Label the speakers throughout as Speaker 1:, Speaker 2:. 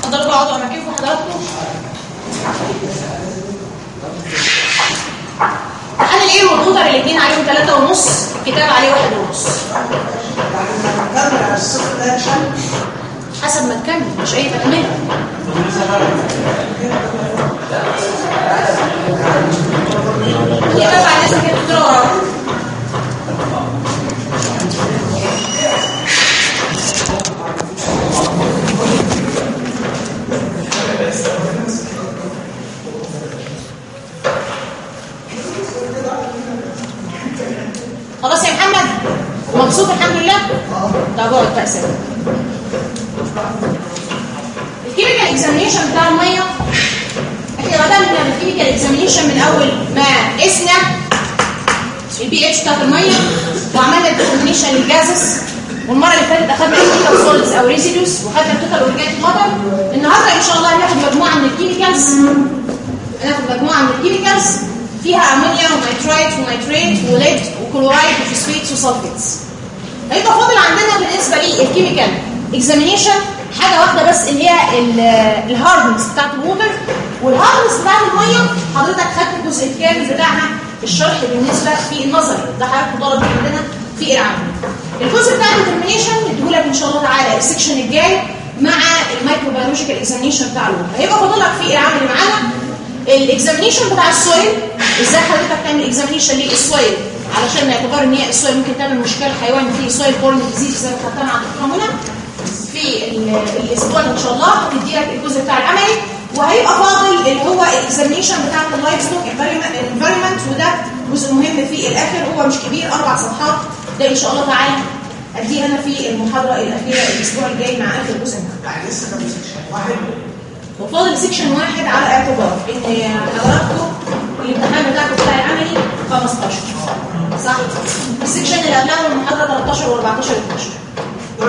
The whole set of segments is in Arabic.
Speaker 1: اتفضلوا اقعدوا اماكنكم حضراتكم. امتحان الايه والووتر الاثنين عليهم 3.5، الكتاب عليه 1.5. حسب ما تكمل مش اي تكمله. الكتاب على الناس كده بتقرا خلاص يا محمد مبسوط الحمد لله. طب اقعد بقى سنة. الكيميكال اكزامينيشن بتاع الميه احنا بدأنا بالكيميكال اكزامينيشن من اول ما قسنا البي اتش بتاعت الميه وعملنا ديترمينيشن للجازز، والمره اللي فاتت اخذنا الكيميكال سوليدز او ريزيدوز وخدنا التوتال اورجانيك ماتر. النهارده ان شاء الله هناخد مجموعه من الكيميكالز، فيها امونيا ونيترايت ونيتريت وليد وكلورايد وفوسفيتس وسلفيتس. هيبقى فاضل عندنا بالنسبه لي الكيميكال اكزامينيشن حاجه واحده بس اللي هي الهاردنس بتاعت الووتر، والهاردنس بتاعت الميه حضرتك خدت الجزء الكامل بتاعها الشرح بالنسبه في النظري، ده حضرتك طالب عندنا في العملي. الجزء بتاع الديترمينيشن نديهولك ان شاء الله تعالى السكشن الجاي مع المايكروبيولوجيكال اكزامينيشن بتاع الووتر. هيبقى فاضل لك في العملي معانا الاكزامينيشن بتاع السويل، ازاي حضرتك تعمل اكزامينيشن للسويل علشان نعتبر ان هي السويل ممكن تعمل مشكله حيوان فيه سويل بورن ديزيز زي ما خدتها مع الدكتوره منى في الاسبوع ان شاء الله. هتدي لك الجزء بتاع العملي، وهيبقى فاضل اللي هو الاكزامينيشن بتاع اللايف ستوك انفايرمنت، وده جزء مهم في الاخر، هو مش كبير 4 صفحات. ده ان شاء الله تعالى اديه انا في المحاضره الاخيره الاسبوع الجاي مع اخر جزء منها.
Speaker 2: لسه كان سكشن واحد
Speaker 1: وفاضل سيكشن واحد على اعتبار ان حضراتكم الامتحان بتاعكم بتاع العملي 15 صح؟ السيكشن اللي قبلها المحاضره 13 و14 و12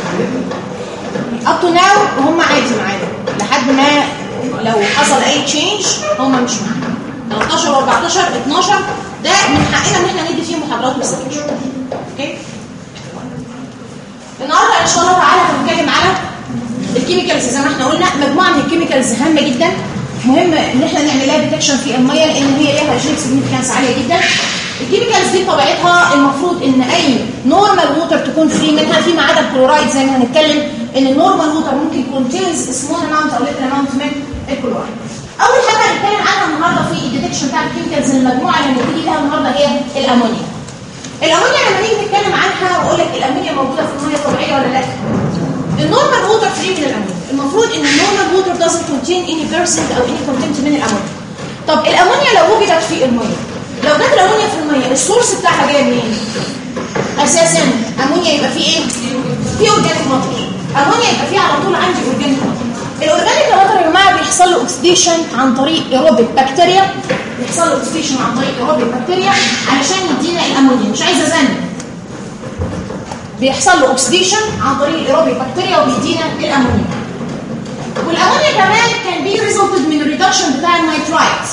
Speaker 1: اب تو ناو وهم عادي معانا لحد ما لو حصل اي تشينج هم مش معانا. 13 و14 12 ده من حقنا ان احنا ندي فيه محاضرات وسيكشن. اوكي النهارده ان شاء الله تعالى هنتكلم على الكيميكالز زي ما احنا قلنا. مجموعه من الكيميكالز هامه جدا، مهم ان احنا نعمل لها ديتكشن في الميه لان هي ليها هايجينيك سيجنيفيكانس عاليه جدا. الكيميكالز دي طبيعتها المفروض ان اي نورمال ووتر تكون فري منها، فيما عدا الكلورايد زي ما هنتكلم ان النورمال ووتر ممكن كونتينز سمول اماونت او ليتل اماونت من الكلورايد. اول حاجه هنتكلم عنها النهارده في الديتكشن بتاع الكيميكالز المجموعه اللي هنبتدي بيها النهارده هي الامونيا. الامونيا لما نيجي نتكلم عنها واقول لك الامونيا موجوده في الميه طبيعيه ولا لا؟ النورمال ووتر فري من الامونيا، المفروض ان النورمال ووتر doesn't contain any percent او any content من الامونيا. طب الامونيا لو وجدت في الميه، لو جت الامونيا في الميه السورس بتاعها جاي منين؟ اساسا امونيا يبقى فيه ايه؟ فيه اورجانيك ماتر. امونيا يبقى فيه على طول عندي اورجانيك ماتر. الاورجانيك ماتر يا جماعه بيحصل له اوكسيديشن عن طريق ايروبيك بكتيريا، بيحصل له اوكسيديشن عن طريق ايروبيك بكتيريا علشان يدينا الامونيا. مش عايزه زن، بيحصل له اوكسيديشن عن طريق الايروبيك بكتيريا وبيدينا الامونيا. والامونيا كمان كان بي ريزلتد من الريدكشن بتاع النيترايت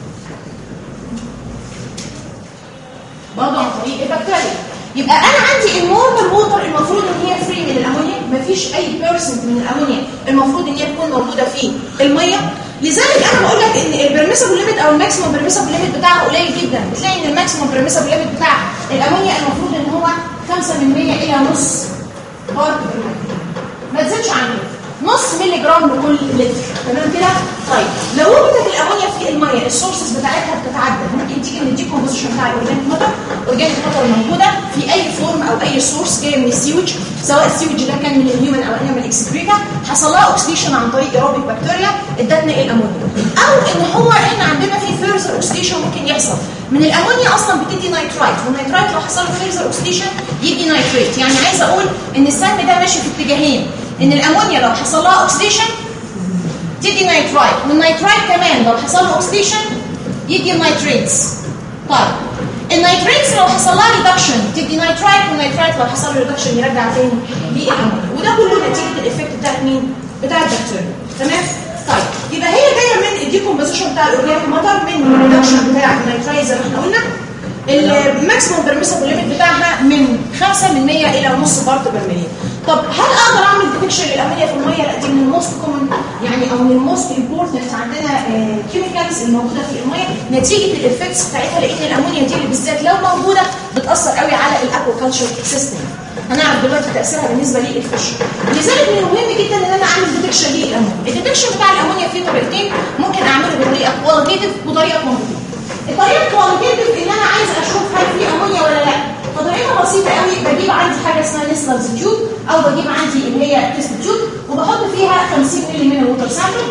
Speaker 1: برضه عن طريق البكتيريا. يبقى انا عندي النورمال ووتر المفروض ان هي فري من الامونيا، مفيش اي بيرسنت من الامونيا المفروض ان هي تكون موجوده في الميه. لذلك انا بقول لك ان البرميسبل ليميت او الماكسيمم برميسبل ليميت بتاعها قليل جدا. بتلاقي ان الماكسيمم برميسبل ليميت بتاع الامونيا المفروض ان هو 5% الى نص بارت بر ملي، ما تزيدش عن نص ملي جرام لكل لتر. تمام كده؟ طيب لو وجدت الامونيا في الميه السورسز بتاعتها بتتعدد، ممكن تيجي من الديكومبوزيشن بتاع الاورجانيك ماتر. اورجانيك ماتر موجوده في اي فورم او اي سورس جايه من السيوج، سواء السيوج ده كان من الهيومن او انيمال اكسكريتا، حصل لها اوكسيديشن عن طريق ايروبيك بكتيريا ادتنا الامونيا. او ان هو احنا عندنا في فيرزر اوكسيديشن ممكن يحصل من الامونيا اصلا بتدي نيترايت، والنيترايت لو حصل له فيرزر اوكسيديشن يدي نيتريت. يعني عايزه اقول ان السهم ده ماشي في اتجاهين، ان الامونيا لو حصل لها اوكسيديشن تدي نيترايت، والنيترايت كمان لو حصل له اوكسيديشن يدي نيتريتس. طيب النيتريتس لو حصل لها ريدكشن تدي نيترايت، والنيترايت لو حصل له ريدكشن يرجع تاني للامونيا. وده كله نتيجه الايفكت بتاعت مين؟ بتاع البكتيريا. تمام؟ طيب يبقى هي جايه من الديكومبوزيشن بتاع الاورجانيك ماتر، من الريدكشن بتاع النيترايت زي ما احنا قلنا. الماكسيمم بيرميسبل ليميت بتاعها من 5% الى نص بارت بر مليون. طب هل اقدر اعمل ديتكشن للامونيا في الميه؟ لا، دي من الموست كومن، يعني او من الموست امبورتنت عندنا كيميكالز الموجوده في الميه نتيجه الافكتس بتاعتها، لان الامونيا دي اللي بالذات لو موجوده بتاثر قوي على الاكواكلتشر سيستم. هنعرف دلوقتي تاثيرها بالنسبه للفيش. لذلك من المهم جدا ان انا اعمل ديتكشن للامونيا. الديتكشن بتاع الامونيا فيه طريقتين، ممكن اعمله بطريقه كواليتيف وطريقه كوانتيتيف. الطريقه الكواليتيف ان انا عايز اشوف هل في امونيا ولا لا، فطريقه بسيطه قوي، بجيب عندي حاجه اسمها نسلرز تيوب او بجيب عندي اللي هي تيست تيوب وبحط فيها 50 مللي من الووتر سامبل،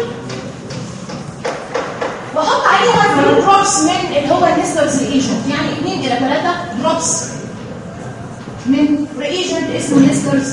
Speaker 1: واحط عليها 2 دروبس من اللي هو النسلرز ريجنت، يعني 2 الى 3 دروبس من ريجنت اسمه نسلرز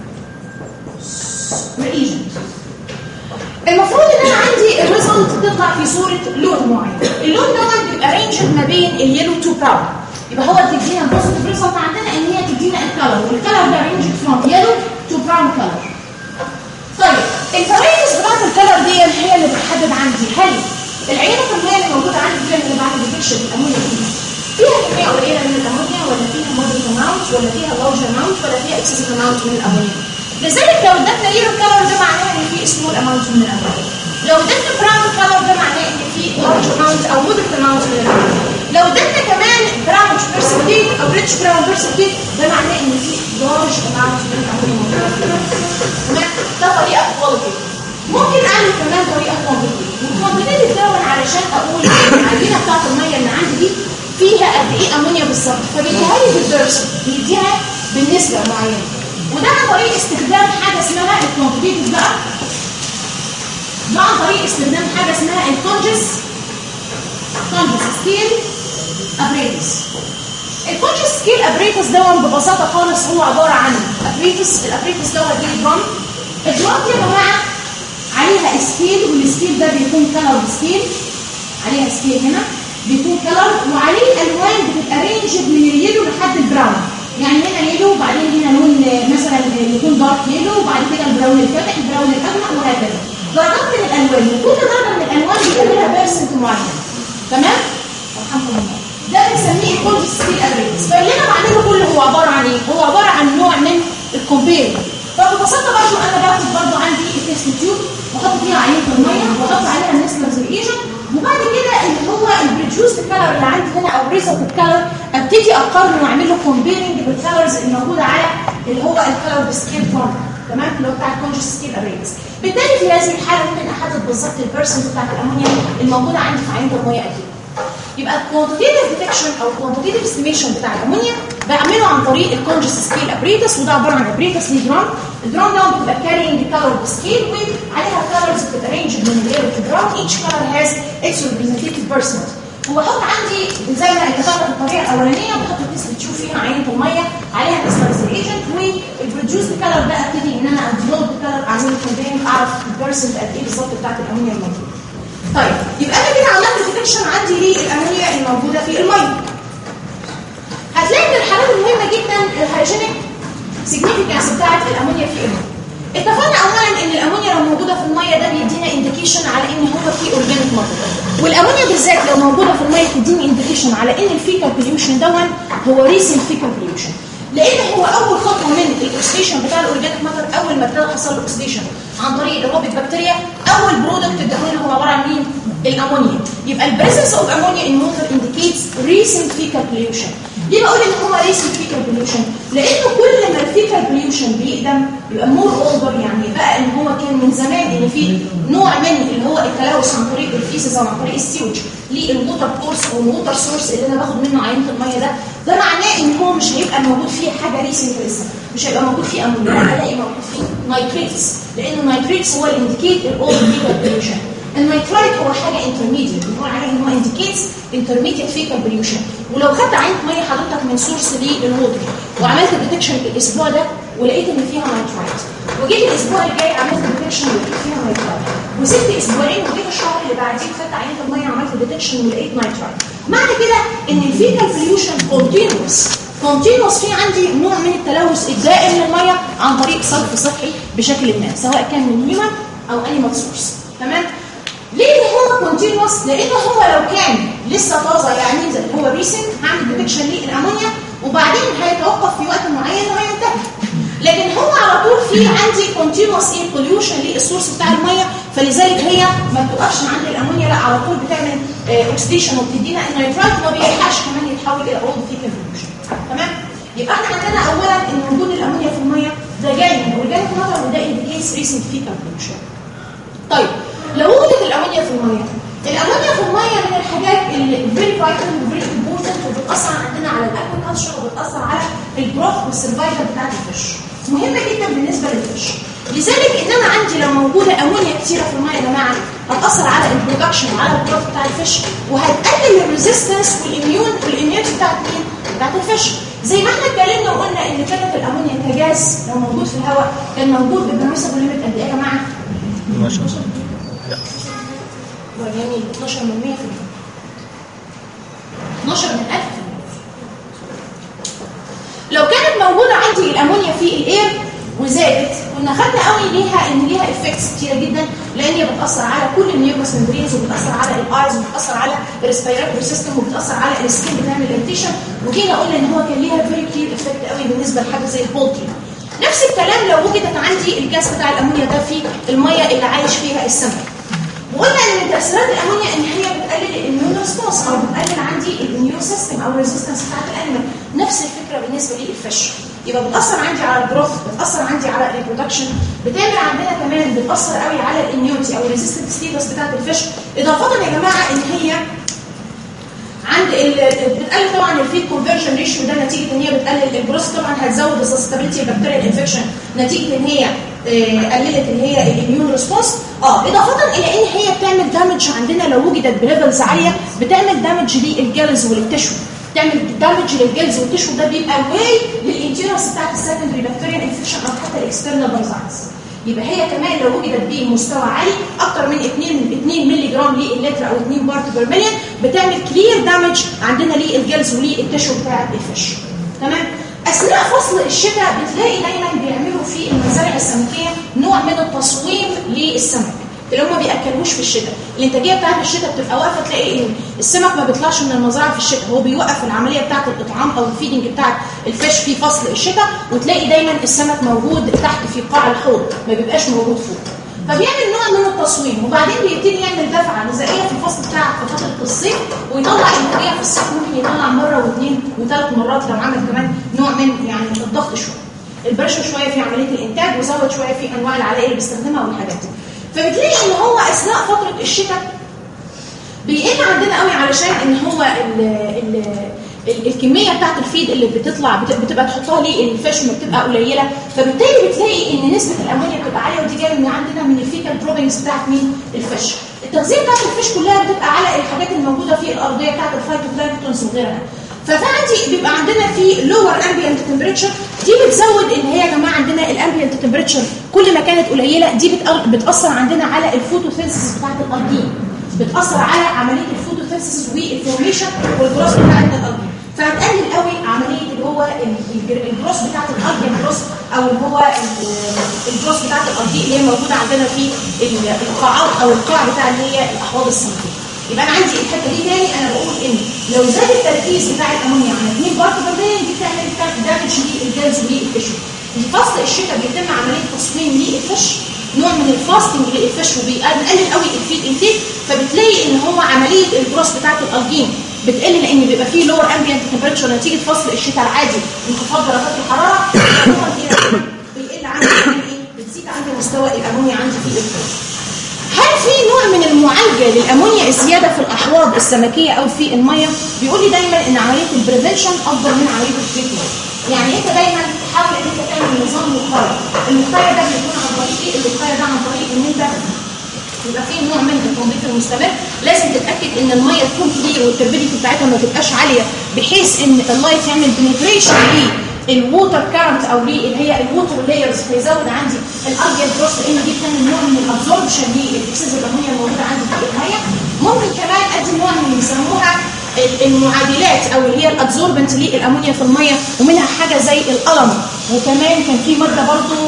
Speaker 1: ريجنت. المفروض ان انا عندي الريزلت تطلع في صوره لون معين، اللون ده بيبقى رينجد ما بين اليلو تو براون، يبقى هو تدينا البوزيتيف ريزلت عندنا ان هي تدينا الكلر، والكلر ده رينجد فروم يلو تو براون كلر. طيب الفرايتس بتاعت الكلر دي هي اللي بتحدد عندي هل العينه المائيه اللي موجوده عندي دي اللي بعد ديتكشن الامونيا دي فيها كميه قليله من الامونيا ولا فيها مودريت اماونت ولا فيها لارج اماونت ولا فيها اكسسيف اماونت من الامونيا. لذلك لو ادتنا يلو كلر ده معناه ان في سمول اماونت من الامونيا، لو ادتنا براون كلر ده معناه ان في لارج اماونت او مودريت اماونت من الامونيا، لو ادتنا كمان براون بيرسبتيت او ريتش براون بيرسبتيت ده معناه ان في لارج اماونت من الامونيا. تمام؟ ده طريقه كواليتيف. ممكن اعمل كمان طريقه كوانتيتيف، والكوانتيتيف ده علشان اقول العينه بتاعت الميه اللي عندي دي فيها قد ايه امونيا بالظبط، فبيديها لي بالبيرسنت، بيديها بالنسبه معينه، وده عن طريق استخدام حاجه اسمها الكوانتيتيف بقى، ده عن طريق استخدام حاجه اسمها الكونجس سكيل ابريتس. الكونجس سكيل ابريتس ده ببساطه خالص هو عباره عن ابريتس، الابريتس ده دي درام، الدرام دي يا جماعه عليها سكيل، والسكيل ده بيكون كلر سكيل، عليها سكيل هنا بيكون كلر، وعليه الوان بتبقى رينجد من اليلو لحد البراون، يعني هنا يلو وبعدين هنا لون مثلا يكون دارك يلو وبعد كده البراون الفاتح البراون الاغمق وهكذا، درجات من الالوان، وكل درجه من الالوان بيبقى لها بيرسنت معين. تمام؟ الحمد لله. ده بنسميه الكونجس سكيل ابريتس. فاللي انا بعمله كله هو عباره عن ايه؟ هو عباره عن نوع من الكومبير. فببساطه برضه انا باخد برضه عندي التيست تيوب واحط فيها عينه الميه واحط عليها النسلرز ريجنت، وبعد كده اللي هو البروديوس كلر اللي عندي هنا او ريزلت كلر ابتدي اقارنه واعمل له كومبيرنج بالكلرز الموجوده على اللي هو الكلر سكيل فورم. تمام؟ اللي هو بتاع الكونجس سكيل ابريتس. بالتالي في هذه الحاله ممكن احدد بالظبط البيرسنت بتاعت الامونيا الموجوده عندي في عينه الميه اكيد. يبقى الكوانتيتيف ديتكشن او الكوانتيتيف استيميشن بتاع الامونيا بعمله عن طريق الكونجس سكيل ابريتس، وده عباره عن ابريتس ليه درام، الدرام ده بتبقى كارينج كلر سكيل وعليها كلرز بتبقى رينج من اليلو تو براون، ايتش كلر هاز اتس ريبريزنتيف بيرسنت. وبحط عندي زي ما اتفقنا في الطريقه الاولانيه بحط التيست تشوف فيها عينه الميه عليها نسبه ريجنت، والبروديوس كلر ده ابتدي ان انا ادلود كلر اعمل كومبيرنج اعرف البيرسنت قد ايه بالظبط بتاعت الامونيا الموجوده. طيب يبقى انا كده عملت ديتكشن عندي للامونيا الموجوده في الميه. هتلاقي من الحالات المهمه جدا الهايجينيك سيجنيفيكانس بتاعت الامونيا في الميه. اتفقنا اولا ان الامونيا لو موجوده في الميه ده بيدينا انديكيشن على ان هو في اورجانيك ماتر، والامونيا بالذات لو موجوده في الميه بتديني انديكيشن على ان الفيكال بوليوشن دون هو ريسنت فيكال بوليوشن، لان هو اول خطوه من الاكسديشن بتاع الاورجانيك ماتر اول ما ابتدى حصل له اكسديشن عن طريق الاروبيك بكتيريا، اول برودكت اداهولنا هو عباره عن مين؟ الامونيا. يبقى البريزنس اوف امونيا ان ووتر انديكيتس ريسنت فيكال بوليوشن. ليه بقول ان هو ريسنت فيكال بوليوشن؟ لانه كل ما الفيكال بوليوشن بيقدم يبقى مور اولدر، يعني بقى ان هو كان من زمان ان في نوع من اللي هو التلوث عن طريق الفيسز او عن طريق السيوج للووتر كورس او الووتر سورس اللي انا باخد منه عينه الميه ده معناه ان هو مش هيبقى موجود فيه حاجه ريسنت لسه، مش هيبقى موجود فيه امونيا، هلاقي موجود فيه نايتريتس، لان النايتريتس هو الانديكيت الاولد فيكال بوليوشن. النيترايت هو حاجه انترميديت بنقول عليه ان هو انديكيتس انترميديت فيكال بوليوشن. ولو خدت عينه ميه حضرتك من سورس للووتر وعملت ديتكشن الاسبوع ده ولقيت ان فيها نيترايت، وجيت الاسبوع الجاي عملت ديتكشن ولقيت فيها نيترايت، وسبت اسبوعين وجيت الشهر اللي بعديه خدت عينه الميه عملت ديتكشن ولقيت نيترايت، معنى كده ان الفيكال بوليوشن كونتينوس في عندي نوع من التلوث الدائم للميه عن طريق صرف صحي بشكل ما سواء كان من هيومن او انيمال سورس. تمام؟ ليه هو كونتينوس؟ لان هو لو كان لسه طازه يعني زي هو ريسنت هعمل ديتكشن للامونيا وبعدين هيتوقف في وقت معين وهينتهي. لكن هو على طول في عندي كونتينوس بوليوشن للسورس بتاع الميه، فلذلك هي ما بتوقفش عند الامونيا، لا على طول بتعمل اوكسيديشن وبتدينا النيترايت وما بيلحقش كمان يتحول الى اولد فيكال بوليوشن. تمام؟ يبقى احنا عندنا اولا ان وجود الامونيا في الميه ده جاي من اورجانيك ماتر وده انديكيتس ريسنت فيكال بوليوشن. طيب لو وجدت الامونيا في الميه، الامونيا في الميه من الحاجات اللي فيري فايتال وفيري امبورتنت وبتاثر عندنا على الاكوكلتشر وبتاثر على الجروث والسرفايفل بتاعت الفيش، مهمه جدا بالنسبه للفيش. لذلك ان انا عندي لو موجوده امونيا كتيره في الميه يا جماعه هتاثر على البرودكشن وعلى الجروث بتاع الفيش، وهتقلل الريزيستنس والاميونيتي بتاعت مين؟ بتاعت الفيش. زي ما احنا اتكلمنا وقلنا ان كانت الامونيا كجاز لو موجود في الهواء كان موجود بالبرميسبل ليميت قد ايه يا جماعه؟ 12 لا جميل 12 من 100%، 12 من 1000%. لو كانت موجوده عندي الامونيا في الاير وزادت كنا خدنا قوي ليها ان ليها افكتس كتيره جدا، لان هي بتاثر على كل الميوكس ممبرينز وبتاثر على الايز وبتاثر على الريسبيراتوري سيستم وبتاثر على السكين، بتعمل اريتيشن، وجينا قلنا ان هو كان ليها فيري كلير افكت قوي بالنسبه لحاجه زي البولتري. نفس الكلام لو وجدت عندي الجاز بتاع الامونيا ده في الميه اللي عايش فيها السمك، وقلنا ان من تاثيرات الامونيا ان هي بتقلل الاميون ريسبونس او بتقلل عندي الاميون سيستم او الريزيستنس بتاعت الانيمال. نفس الفكره بالنسبه للفيش، يبقى بتاثر عندي على الجروث، بتاثر عندي على الريبرودكشن، بتعمل عندنا كمان بتاثر قوي على الاميونيتي او الريزيستنت ستيتس بتاعت الفيش. اضافه يا جماعه ان هي عند بتقلل طبعا الفيد كونفرجن ريشيو، ده نتيجه ان هي بتقلل الجروث، طبعا هتزود السستابيليتي البكتيريال انفكشن نتيجه ان هي قللت اللي هي الاميون ريسبونس. اضافه الى ان هي بتعمل دامج عندنا لو وجدت بليفلز عاليه، بتعمل دامج للجلز وللتشو، تعمل دامج للجلز والتشو، ده بيبقى واي للانتيرنس بتاعت السكندري بكتيريال انفكشن او حتى الاكسترنال بارازايتس. يبقى هي كمان لو وجدت بمستوى عالي اكتر من 2 مللي جرام للتر او 2 بارت بير مليون، بتعمل كلير دامج عندنا للجلز وللتشو بتاع الفيش. تمام؟ اثناء فصل الشتاء بتلاقي دايما بيعملوا في المزارع السمكيه نوع من التصويم للسمك اللي هم ما بياكلوش في الشتاء. الانتاجيه بتاعت الشتاء بتبقى واقفه، تلاقي ان السمك ما بيطلعش من المزرعه في الشتاء، هو بيوقف العمليه بتاعت الاطعام او الفيدنج بتاعت الفيش في فصل الشتاء، وتلاقي دايما السمك موجود تحت في قاع الحوض ما بيبقاش موجود فوق، فبيعمل نوع من التصويم، وبعدين بيبتدي يعمل دفعه غذائيه في الفصل بتاع فتره الصيف، ويطلع انتاجيه في الصيف ممكن يطلع مره واثنين وثلاث مرات لو عمل كمان نوع من يعني الضغط شويه، البريشر شويه في عمليه الانتاج، وزود شويه في انواع العلاقه اللي بيستخدمها والحاجات دي. فبتلاقي ان هو اثناء فتره الشتاء بيقل عندنا قوي، علشان ان هو الكميه بتاعت الفيد اللي بتطلع بتبقى تحطها للفيش بتبقى قليله، فبالتالي بتلاقي ان نسبه الامونيا بتبقى عاليه، ودي جايه من عندنا من الفيكال دروبنجز بتاعت مين؟ الفيش. التغذيه بتاعت الفيش كلها بتبقى على الحاجات الموجوده في الارضيه بتاعت الفايتوبلانكتونز وغيرها. فعندي بيبقى عندنا في لور امبيانت تمبريتشر، دي بتزود ان هي يا جماعه عندنا الامبيانت تمبريتشر كل ما كانت قليله دي بتاثر عندنا على الفوتوسينثيسيس بتاعت الالجين، بتاثر على عمليه الفوتوسينثيسيس والفورميشن والجروث بتاعت الالجين، فهتقلل قوي عمليه اللي هو الجروث بتاعت الالجين جروث او اللي هو الجروث بتاعت الالجين اللي هي موجوده عندنا في القاعات او القاع بتاع اللي هي الاحواض السمكيه. يبقى انا عندي الحته دي تاني انا بقول ان لو زاد التركيز بتاع الامونيا عن 2 بارت بير مليون دي بتعمل دامج للجلز وللتشو. في فصل الشتاء بيتم عمليه تصميم للفيش، نوع من الفاستنج للفيش، وبيقلل قوي الفيد انتيك، فبتلاقي ان هو عمليه الجروث بتاعت الالجين بتقل لان بيبقى فيه لور امبيانت تمبريتشر نتيجه فصل الشتاء العادي انخفاض درجات الحراره، بيقل عندي ايه؟ بتزيد عندي مستوى الامونيا عندي في الفيش. هل في نوع من المعالجه للامونيا الزياده في الاحواض السمكيه او في الميه؟ بيقول لي دايما ان عمليه البريفنشن افضل من عمليه التريتمنت. يعني انت دايما تحاول ان انت تعمل نظام وقايه، الوقايه ده بيكون عن طريق ايه؟ الوقايه ده عن طريق ان انت يبقى فيه نوع من التنظيف المستمر، لازم تتاكد ان الميه تكون كلير والتربيديتي بتاعتها ما تبقاش عاليه، بحيث ان اللايت يعمل بنتريشن الووتر كارنت او اللي هي الووتر لايرز، فيزود عندي الالجين جروث، لان دي بتعمل نوع من الابزوربشن للاكسس الامونيا الموجوده عندي في الميه. ممكن كمان ادي نوع من اللي بيسموها المعادلات او اللي هي الادزوربنت للامونيا في الميه، ومنها حاجه زي القلم، وكمان كان في ماده برضو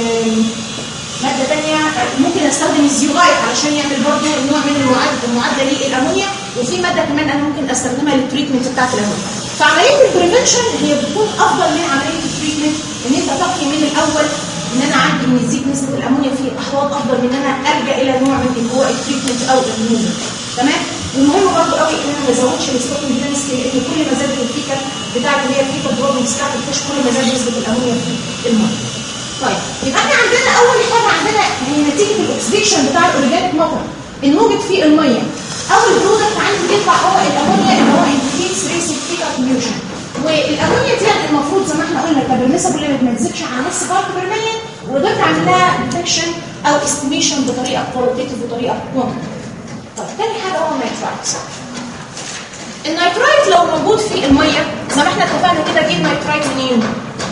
Speaker 1: ماده ثانيه ممكن استخدم الزيولايت علشان يعمل برضو نوع من المعادله للامونيا، وفي ماده كمان انا ممكن استخدمها للتريتمنت بتاعت الامونيا. فعمليه البريفنشن هي بتكون افضل من عمليه التريتمنت ان انت تقي من الاول ان انا عندي ان يزيد نسبه الامونيا في الاحواض افضل من ان انا الجا الى نوع من اللي هو التريتمنت او الريموفل. تمام. والمهم برضه قوي ان انا ما ازودش الستوكينج دنسيتي، لان كل ما زادت الفيكا بتاعت اللي هي الفيكا بروبلمز بتاعت الفيش كل ما زاد نسبه الامونيا في الميه. طيب يبقى احنا عندنا اول حاجه عندنا هي نتيجه الاكسديشن بتاع الاورجانيك ماتر الموجود في الميه. اول برودكت عندي بيطلع هو الامونيا اللي هو انتيكيتس ريسيك فيكا كوميوشن. والامونيا دي المفروض زي ما احنا قلنا كبرميسبل ليميت ما تزيدش عن نص بارت بير مليون، وقدرت اعمل لها ديتكشن او استيميشن بطريقه كواليتيف وطريقه كوانتيتيف. طيب تاني حاجه هو النيترايت. النيترايت لو موجود في الميه زي ما احنا اتفقنا كده اجيب نيترايت منين؟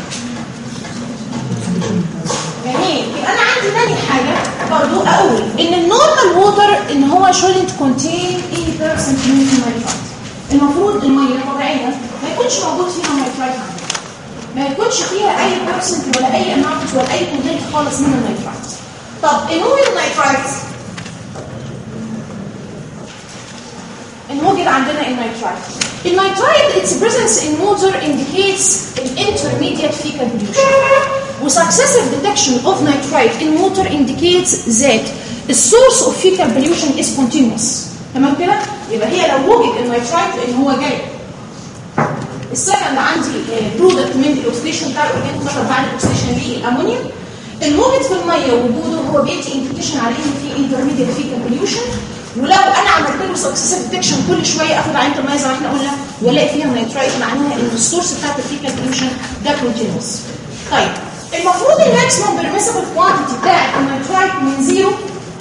Speaker 1: جميل. يبقى انا عندي تاني حاجه برضو اقول ان النورمال ووتر ان هو shouldn't contain 80% من النيترايت. المفروض الميه طبيعيه ما يكونش موجود فيها نيترايت عندنا، ما يكونش فيها اي بيرسنت ولا اي اماونت ولا اي كونتنت خالص من النيترايت. طب ايه هو النيترايت؟ الموجود عندنا النيترايت. النيترايت its presence in water indicates an intermediate fecal pollution. وsuccessive detection of nitrite in water indicates that the source of fecal pollution is continuous. تمام كده؟ يبقى هي لو وجد النيترايت لان هو جاي. السكند عندي برودكت من الاكسديشن بتاع الاورجانيك ماتر بعد الاكسديشن للامونيا. الموجود في الميه وجوده هو بيدي انديكيشن على ان في انترميديت فيكال بوليوشن. ولو انا عملت له سكسسيف ديتكشن كل شويه اخد عينه الميه زي ما احنا قلنا والاقي فيها نيترايت معناها ان السورس بتاعت الفيكال بوليوشن ده كونتينوس. طيب المفروض الماكسيموم بيرميسبل كوانتيتي بتاعت النيترايت من 0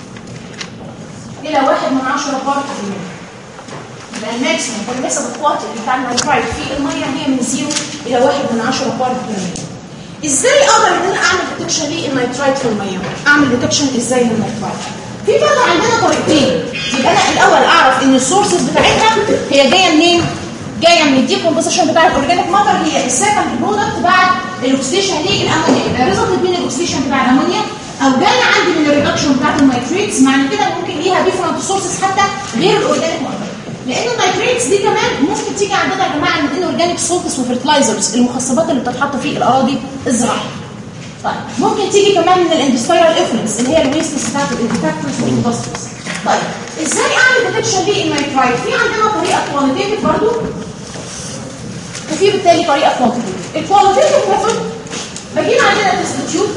Speaker 1: الى 1/10 بارت في المية. يبقى الماكسيموم بيرميسبل كوانتيتي بتاع النيترايت في الميه هي من 0 الى 1/10 بارت في المية. ازاي اقدر ان انا اعمل ديتكشن للنيترايت في الميه؟ اعمل ديتكشن ازاي للنيترايت؟ في برضه عندنا طريقتين. يبقى انا الاول اعرف ان السورسز بتاعتها هي جايه منين؟ جايه من الديكومبوزيشن بتاع الاورجانيك ماتر، هي السكند برودكت بعد الاكسديشن للامونيا. يبقى ريزلت من الاكسديشن بتاع الامونيا او جايه عندي من الريدكشن بتاعت النيتريتس، معنى كده ممكن ليها ديفرنت سورسز حتى غير الاورجانيك ماتر. لان النيتريتس دي كمان ممكن تيجي عندنا يا جماعه من الاورجانيك سولتس وفيرتلايزرز، المخصبات اللي بتتحط في الاراضي الزراعيه. طيب ممكن تيجي كمان من الاندستريال افلنس اللي هي الويستس بتاعت الانفاكتورز والاندستريز. طيب ازاي اعمل ديتكشن للنيترايت؟ في عندنا طريقه كواليتيف برضه وفي بالتالي طريقه كوانتيتيف. الكواليتيف ميثود بجيب عندنا تيست تيوب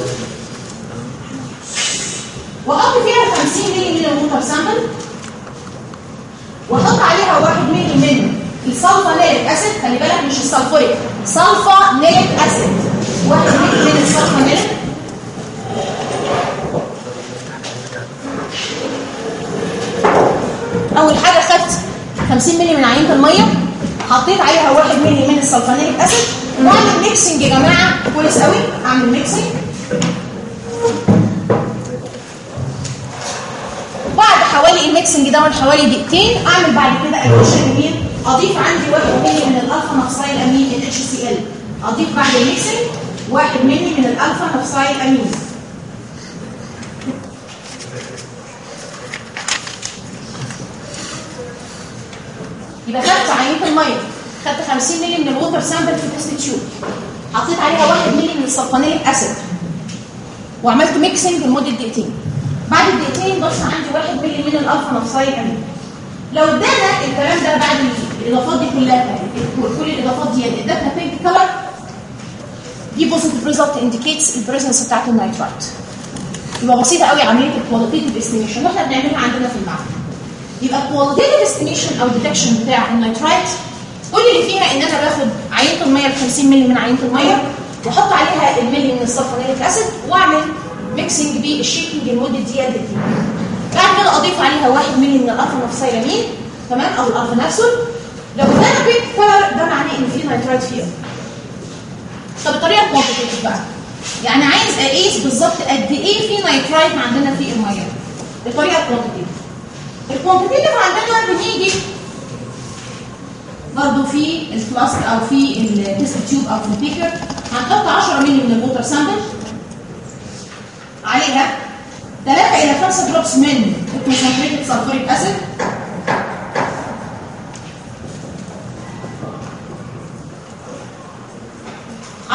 Speaker 1: واحط فيها 50 مللي من الووتر سامبل واحط عليها 1 مللي من السلفانيليك اسيد. خلي بالك مش السلفوريك، سلفانيليك اسيد. 1 مللي من السلفانيليك اول حاجه خدت 50 مللي من عينه الميه حطيت عليها 1 مللي من السلفانيليك اسيد واعمل ميكسنج يا جماعه كويس قوي. اعمل ميكسنج بعد حوالي الميكسنج ده من حوالي دقيقتين اعمل بعد كده اديشن مين؟ اضيف عندي 1 مللي من الالفا نفسايل امين ال HCl. اضيف بعد الميكسنج 1 مللي من الالفا نفسايل امين. يبقى خدت عينه الميه، خدت 50 مللي من الووتر سامبل في التست تيوب، حطيت عليها 1 مللي من السلفانيليك اسيد وعملت ميكسنج لمده دقيقتين. بعد الدقيقتين ضفت عندي 1 مللي من الالفا نفسايل امين. لو ادانا الكلام ده بعد الاضافات دي كلها، كل الاضافات دي ادتنا بينك كلر، دي بوزيتيف ريزلت انديكيتس البريزنس بتاعت النيترايت. يبقى بسيطه قوي عمليه الكواليتيف استيميشن واحنا بنعملها عندنا في المعمل. يبقى الكواليتيف استيميشن او ديتكشن بتاع النيترايت كل اللي فيها ان انا باخد عينه الميه ال 50 مللي من عينه الميه واحط عليها الملي من السلفانيليك اسيد واعمل ميكسنج بالشيكنج لمده دقيقتين. بعد كده اضيف عليها 1 مللي من الالفا نفسايلامين، تمام، او الالفا نفسول. لو ادانا بينك كلر ده معناه ان في نيترايت فيها. طب الطريقه الكوانتيتيف بقى، يعني عايز اقيس بالظبط قد ايه في نيترايت عندنا في الميه. الطريقه الكوانتيتيف عندنا بنيجي برضه في الفلاسك او في التست تيوب او في البيكر هنحط 10 مللي من الووتر سامبل عليها 3 الى 5 دروبس من الكونسنتريتد سلفوريك اسيد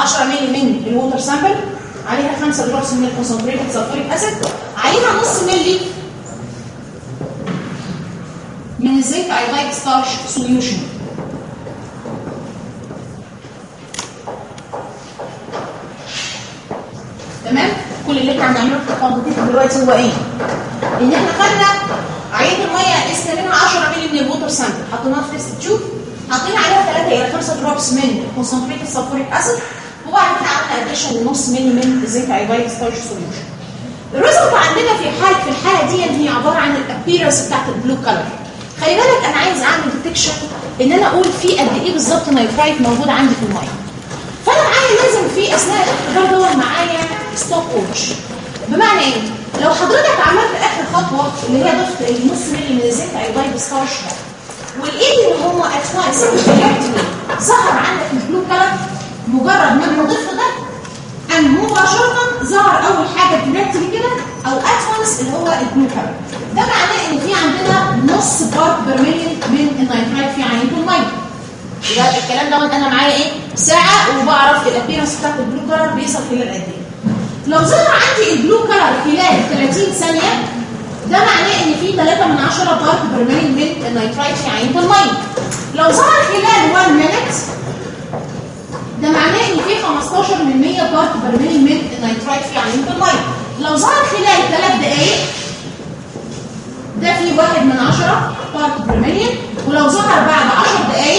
Speaker 1: 10 مللي من الووتر سامبل، عليها 5 دروبس من الكونسنتريتد سلفوريك اسيد، عليها نص مللي من الزنك ايودايد ستارش سوليوشن. تمام؟ كل اللي احنا هنعمله في الكوانتيتيف دلوقتي هو ايه؟ ان احنا خدنا عينه الميه قسنا منها 10 مللي من الووتر سامبل، حطيناها في تيست تيوب، حطينا عليها 3 الى 5 دروبس من الكونسنتريتد سلفوريك اسيد، وبعد كده عملنا اديشن لنص مللي من الزنك ايودايد ستارش سوليوشن. الريزلت عندنا في الحاله دي هي عباره عن الابيرنس بتاعت البلو كلر. خلي بالك انا عايز اعمل ديتكشن ان انا اقول في قد ايه بالظبط نيترايت موجود عندي في الميه. فانا معايا لازم في اثناء الاختبار ده معايا ستوب ووتش. بمعنى ايه؟ لو حضرتك عملت اخر خطوه اللي هي ضفت النص مللي من الزنك ايودايد ستارش ده، ولقيت ان هو اثناء السيركيوليتي ظهر عندك البلو كلر، مجرد ما ضفت ده ان مباشره ظهر اول حاجه دايركتلي كده او اتونس اللي هو البلو كلر. ده معناه ان في عندنا نص بارت بير مليون من النيترايت في عينه الميه. يبقى الكلام ده انا معايا ايه؟ ساعه وبعرف الابيرنس بتاعت البلو كلر بيصل خلال قد ايه. لو ظهر عندي البلو كلر خلال 30 ثانيه ده معناه ان في 3 من 10 بارت بير مليون من النيترايت في عينه الميه. لو ظهر خلال 1 مينت ده معناه ان في 15 من 100 بارت بير مليون من النيترايت في عينه الميه. لو ظهر خلال 3 دقائق ده في 1 من 10 بارت بير مليون، ولو ظهر بعد 10 دقائق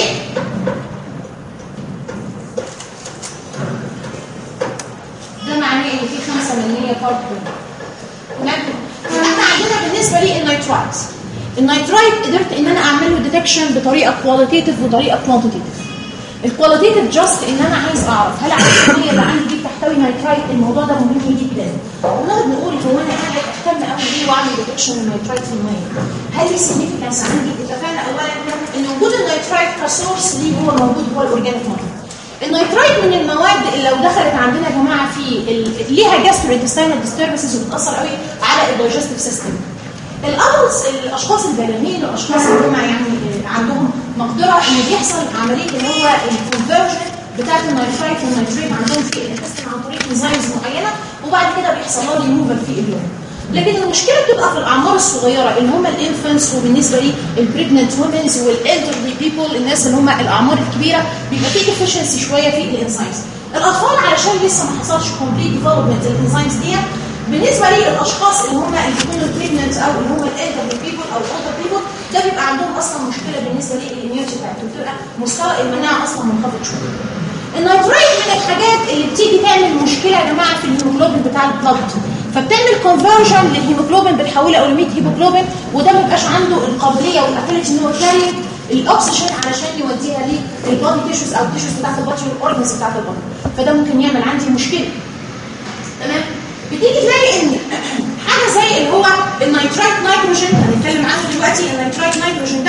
Speaker 1: ده معناه ان في 5 من 100 بارت بير مليون. احنا عندنا بالنسبه لي النيترايت قدرت ان انا اعمل له ديتكشن بطريقه كواليتيتيف وطريقه كوانتيتيف. الكواليتيتيف جاست ان انا عايز اعرف هل عدد الميه اللي عندي دي بتحتوي نيترايت. الموضوع ده مهم جدا، ونقعد نقول هو انا قاعد اهتم قوي ليه واعمل ديتكشن للنيترايت في الميه؟ هل ليه سيجنيفيكانس عندي؟ اتفقنا اولا ان وجود النيترايت كسورس ليه هو موجود جوه الاورجانيك ماتر. النيترايت من المواد اللي لو دخلت عندنا يا جماعه في ليها جاسترو انتستينال ديستربنسز وبتاثر قوي على الدايجستيف سيستم. الاشخاص البالغين، الاشخاص اللي هم يعني عندهم مقدره ان بيحصل عمليه اللي هو الكونفرجن بتاعت النيترايت والنيتريت عندهم في الانتستين عن طريق انزيمز معينه، وبعد كده بيحصل له ريموفال في اليوم. لكن المشكله بتبقى في الاعمار الصغيره اللي هم الانفانتس، وبالنسبه لي البريجننت وومنز والالدرلي بيبول، الناس اللي هم الاعمار الكبيره بيبقى في ديفيشنسي شويه في الانزيمز. الاطفال علشان لسه ما حصلش كومبليت ديفلوبمنت الانزيمز دي. بالنسبه لي الاشخاص اللي هم اللي بيكونوا بريجننت او اللي هم الالدرلي بيبول او الاولدر بيبول ده بيبقى عندهم اصلا مشكله بالنسبه لي الاميونيتي بتاعتهم، بتبقى مستوى المناعه اصلا منخفض شويه. النيترايت من الحاجات اللي بتيجي تعمل مشكله يا جماعه في الهيموجلوبين بتاع البلد، فبتعمل كونفرجن للهيموجلوبين، بتحوله اوليميت هيموجلوبين، وده ما بيبقاش عنده القابليه والابيليتي ان هو يكاري الاكسجين علشان يوديها للبادي تيشوز او التيشوز بتاعت البادي والاورجنز بتاعت البادي، فده ممكن يعمل عندي مشكله. تمام؟ بتيجي تلاقي ان حاجه زي اللي هو النيترايت نيتروجين هنتكلم عنه دلوقتي. النيترايت نيتروجين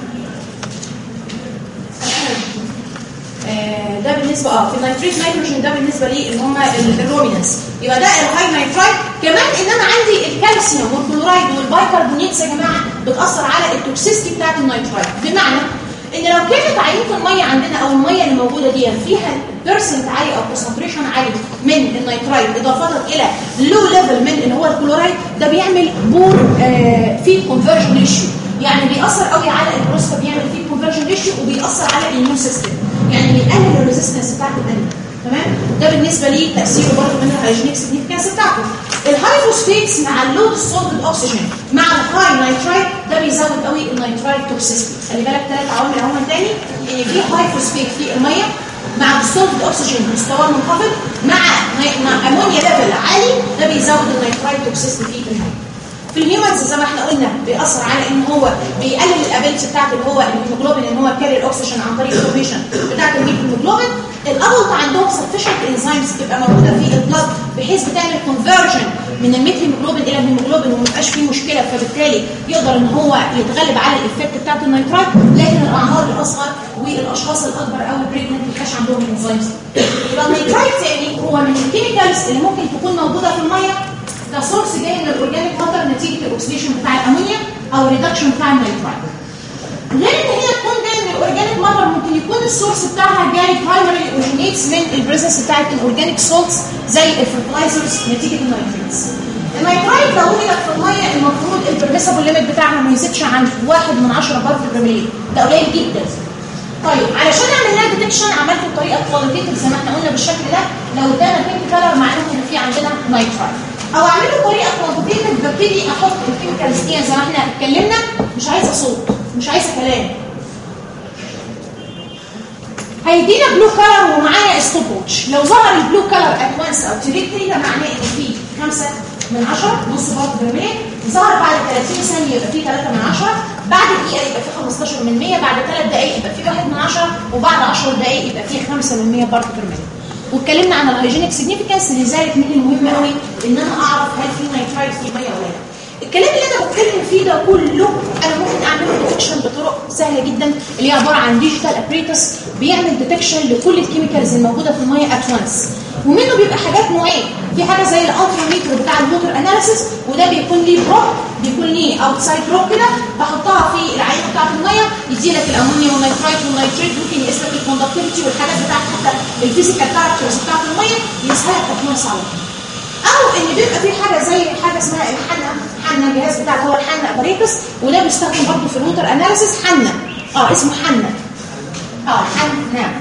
Speaker 1: ده بالنسبه في النيتريت نيتروجين ده بالنسبه لي اللي هم الرومينانس، يبقى ده الهاي نيترايت. كمان ان انا عندي الكالسيوم والكلورايد والبايكربونيتس يا جماعه بتاثر على التوكسيستي بتاعت النيترايت، بمعنى ان لو كانت عينه الميه عندنا او الميه اللي موجوده دي فيها بيرسنت عالي او كونسنتريشن عالي من النيترايت اضافه الى لو ليفل من اللي هو الكلورايد، ده بيعمل بور في كونفرجن ريشيو، يعني بيأثر قوي على البروستا، بيعمل فيه كونفرجن ريشيو وبيأثر على الاميون سيستم، يعني بيقلل الريزيستنس بتاعت الانيميا. تمام؟ ده بالنسبه لي تاثيره برضه من الهايجينيك سيجنيفيكانس بتاعته. الهاي فوسفيتس مع اللود سولفد اوكسجين مع الهاي نيترايت ده بيزود قوي النيترايت توكسيستي. خلي بالك 3 عوامل اهو تاني، ان في هاي فوسفيت في الميه مع السولفد اوكسجين مستواه منخفض مع امونيا ليفل عالي، ده بيزود النيترايت توكسيستي في الميه. في الهيومنز زي ما احنا قلنا بيأثر على ان هو بيقلل الابيلتي بتاعت اللي هو الهيموجلوبين ان هو يكاري الاكسجين عن طريق الفورميشن بتاعت الهيموجلوبين. الادلت عندهم sufficient انزيمز بتبقى موجوده في البلد بحيث بتعمل كونفرجن من الميثيوموجلوبين الى الهيموجلوبين وما يبقاش فيه مشكله، فبالتالي يقدر ان هو يتغلب على الايفكت بتاعت النيترايت. لكن الاعمار الاصغر والاشخاص الاكبر او البريجننت ما يبقاش عندهم الانزيمز. يبقى النيترايت تاني هو من الكيميكالز اللي ممكن تكون موجوده في الميه، ده سورس جاي من الاورجانيك ماتر نتيجه الاكسيديشن بتاع الامونيا او الريدكشن بتاع النيترايت. غير ان هي تكون جايه من الاورجانيك الاورجانيك ماتر ممكن يكون السورس بتاعها جاي برايمري اوريجينيتس من البريزنس بتاعت الاورجانيك سولتس زي الفيرتلايزرز نتيجه النيتريتس. النيترايت لو وجدت في الميه المفروض البرميسبل ليميت بتاعها ما يزيدش عن 1/10 بارت بير مليون، ده قليل جدا. طيب علشان اعمل لها ديتكشن عملته بطريقه كواليتيف زي ما احنا قلنا بالشكل ده، لو ادانا بينك كلر معناه ان في عندنا نيترايت. او اعمله بطريقه كوانتيتيف، ببتدي احط الكيميكالز دي زي ما احنا اتكلمنا، مش عايزه صوت مش عايزه كلام. هيدينا بلو كلر ومعايا ستوب واتش، لو ظهر البلو كلر ات وانس او تريكتري ده معناه ان في 5/10 نص بارت بير مليون، ظهر بعد 30 ثانيه يبقى في 3/10، بعد دقيقه يبقى في 15%، بعد 3 دقائق يبقى في 1/10، وبعد 10 دقائق يبقى في 5% بارت بير مليون. واتكلمنا عن الهايجينيك سيجنيفيكانس، لذلك من المهم قوي ان انا اعرف هل في نيترايت في الميه ولا لا. الكلام اللي انا بتكلم فيه ده كله انا ممكن اعمله ديتكشن بطرق سهله جدا، اللي هي عباره عن ديجيتال ابريتس بيعمل ديتكشن لكل الكيميكالز الموجوده في الميه ات وانس. ومنه بيبقى حاجات نوعين، في حاجه زي الالتراميتر بتاع الووتر اناليسيس، وده بيكون ليه بروب، بيكون ليه اوتسايد بروب كده بحطها في العينه بتاعت الميه، يدي لك الامونيا والنيترايت والنيتريت، ممكن يقيس لك الكوندكتيفيتي والحاجات بتاعت حتى الفيزيكال كاركترز بتاعت الميه، يقيسها لك ات وانس على طول. او ان بيبقى في حاجه زي حاجه اسمها الحنه الجهاز بتاعك هو الحنه اباريتس، وده بيستخدم برضه في الووتر اناليسيس. حنه اسمه حنه حنه،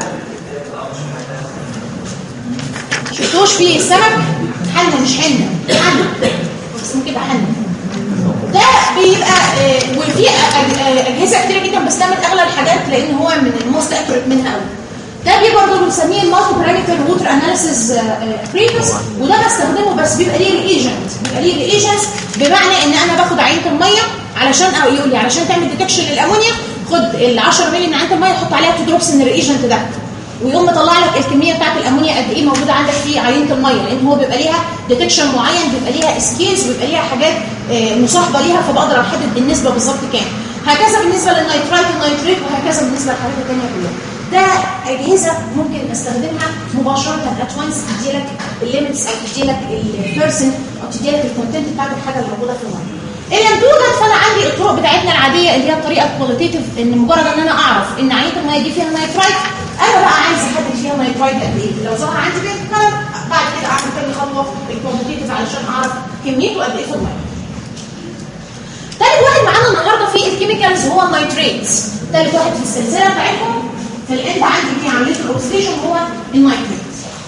Speaker 1: شفتوش فيه السمك حنه مش حنه، حنه اسمه كده حنه. ده بيبقى وفي اجهزه كتير جدا بستعمل اغلب الحاجات لان هو من الموست اكيوريت منها قوي. ده بيبقى برضه بنسميه المالتي بارامتر ووتر اناليسيس ابريتس، وده بستخدمه بس بيبقى ليه ريجنت، بمعنى ان انا باخد عينه الميه علشان يقول لي علشان تعمل ديتكشن للامونيا خد ال 10 مللي من عينه الميه حط عليها 2 دروبس من الريجنت ده، ويقوم مطلع لك الكميه بتاعت الامونيا قد ايه موجوده عندك في عينه الميه، لان هو بيبقى ليها ديتكشن معين، بيبقى ليها سكيلز، وبيبقى ليها حاجات مصاحبه ليها، فبقدر احدد النسبه بالظبط كام. هكذا بالنسبه للنيترايت والنيتريت، وهكذا بالنسبه للحاجات الثانيه كلها. ده اجهزه ممكن استخدمها مباشره ات وانس، تدي لك الليميتس او تدي لك البيرسنت او تدي لك الكونتنت بتاعت الحاجه اللي موجوده في الميه. ان لم توجد فانا عندي الطرق بتاعتنا العاديه اللي هي الطريقه الكواليتيف، ان مجرد ان انا اعرف ان عينه الميه دي فيها نيترايت، انا بقى عايز احدد فيها نيترايت قد ايه. لو ظهر عندي بيت كلر بعد كده اعمل تاني خطوه الكواليتيف علشان اعرف كميته قد ايه في الميه. ثالث واحد معانا النهارده في الكيميكالز هو النيتريتس. ثالث واحد في السلسله بتاعتهم في الاند عندي في عمليه الاكسيديشن هو النيتريت.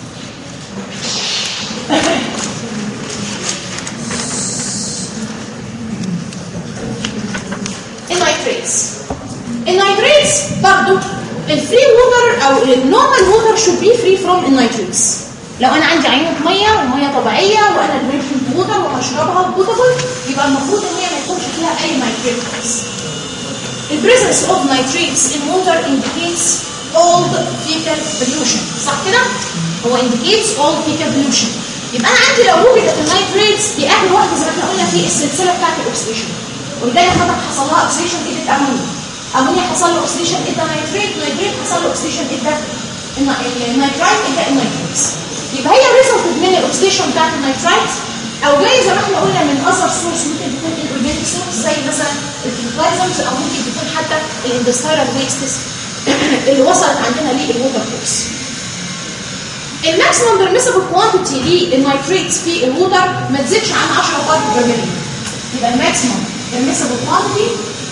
Speaker 1: النيتريتس برضو الفري ووتر او النورمال ووتر should be free from النيتريتس. لو انا عندي عينه ميه وميه طبيعيه وانا درينكينج ووتر وهشربها بوتابل، يبقى المفروض ان هي ما يكونش فيها اي نيتريتس. The presence of nitrates in water indicates old fecal pollution، صح كده؟ هو indicates old fecal pollution. يبقى انا عندي لو وجدت النيتريتس دي اخر واحده زي ما احنا قلنا في السلسله بتاعت الاكسيديشن، ولذلك خاطر حصل لها اوكسيديشن ادت امونيا حصل له اوكسيديشن ادى نيتريت حصل له اوكسيديشن ادى النيترايت ادى النيتريتس. يبقى هي ريزلت من الاكسيديشن بتاعت النيترايت، او جاي زي ما احنا قلنا من اثر سورس، ممكن تكون الاورجانيك سورس زي مثلا الفيرتلايزرز، او ممكن تكون حتى الاندستريال ويستس اللي وصلت عندنا للووتر كورس. الماكسيمم بيرميسبل كوانتيتي للنيتريتس في الووتر ما تزيدش عن 10 بارت بير مليون. يبقى الماكسيمم بيرميسبل كوانتيتي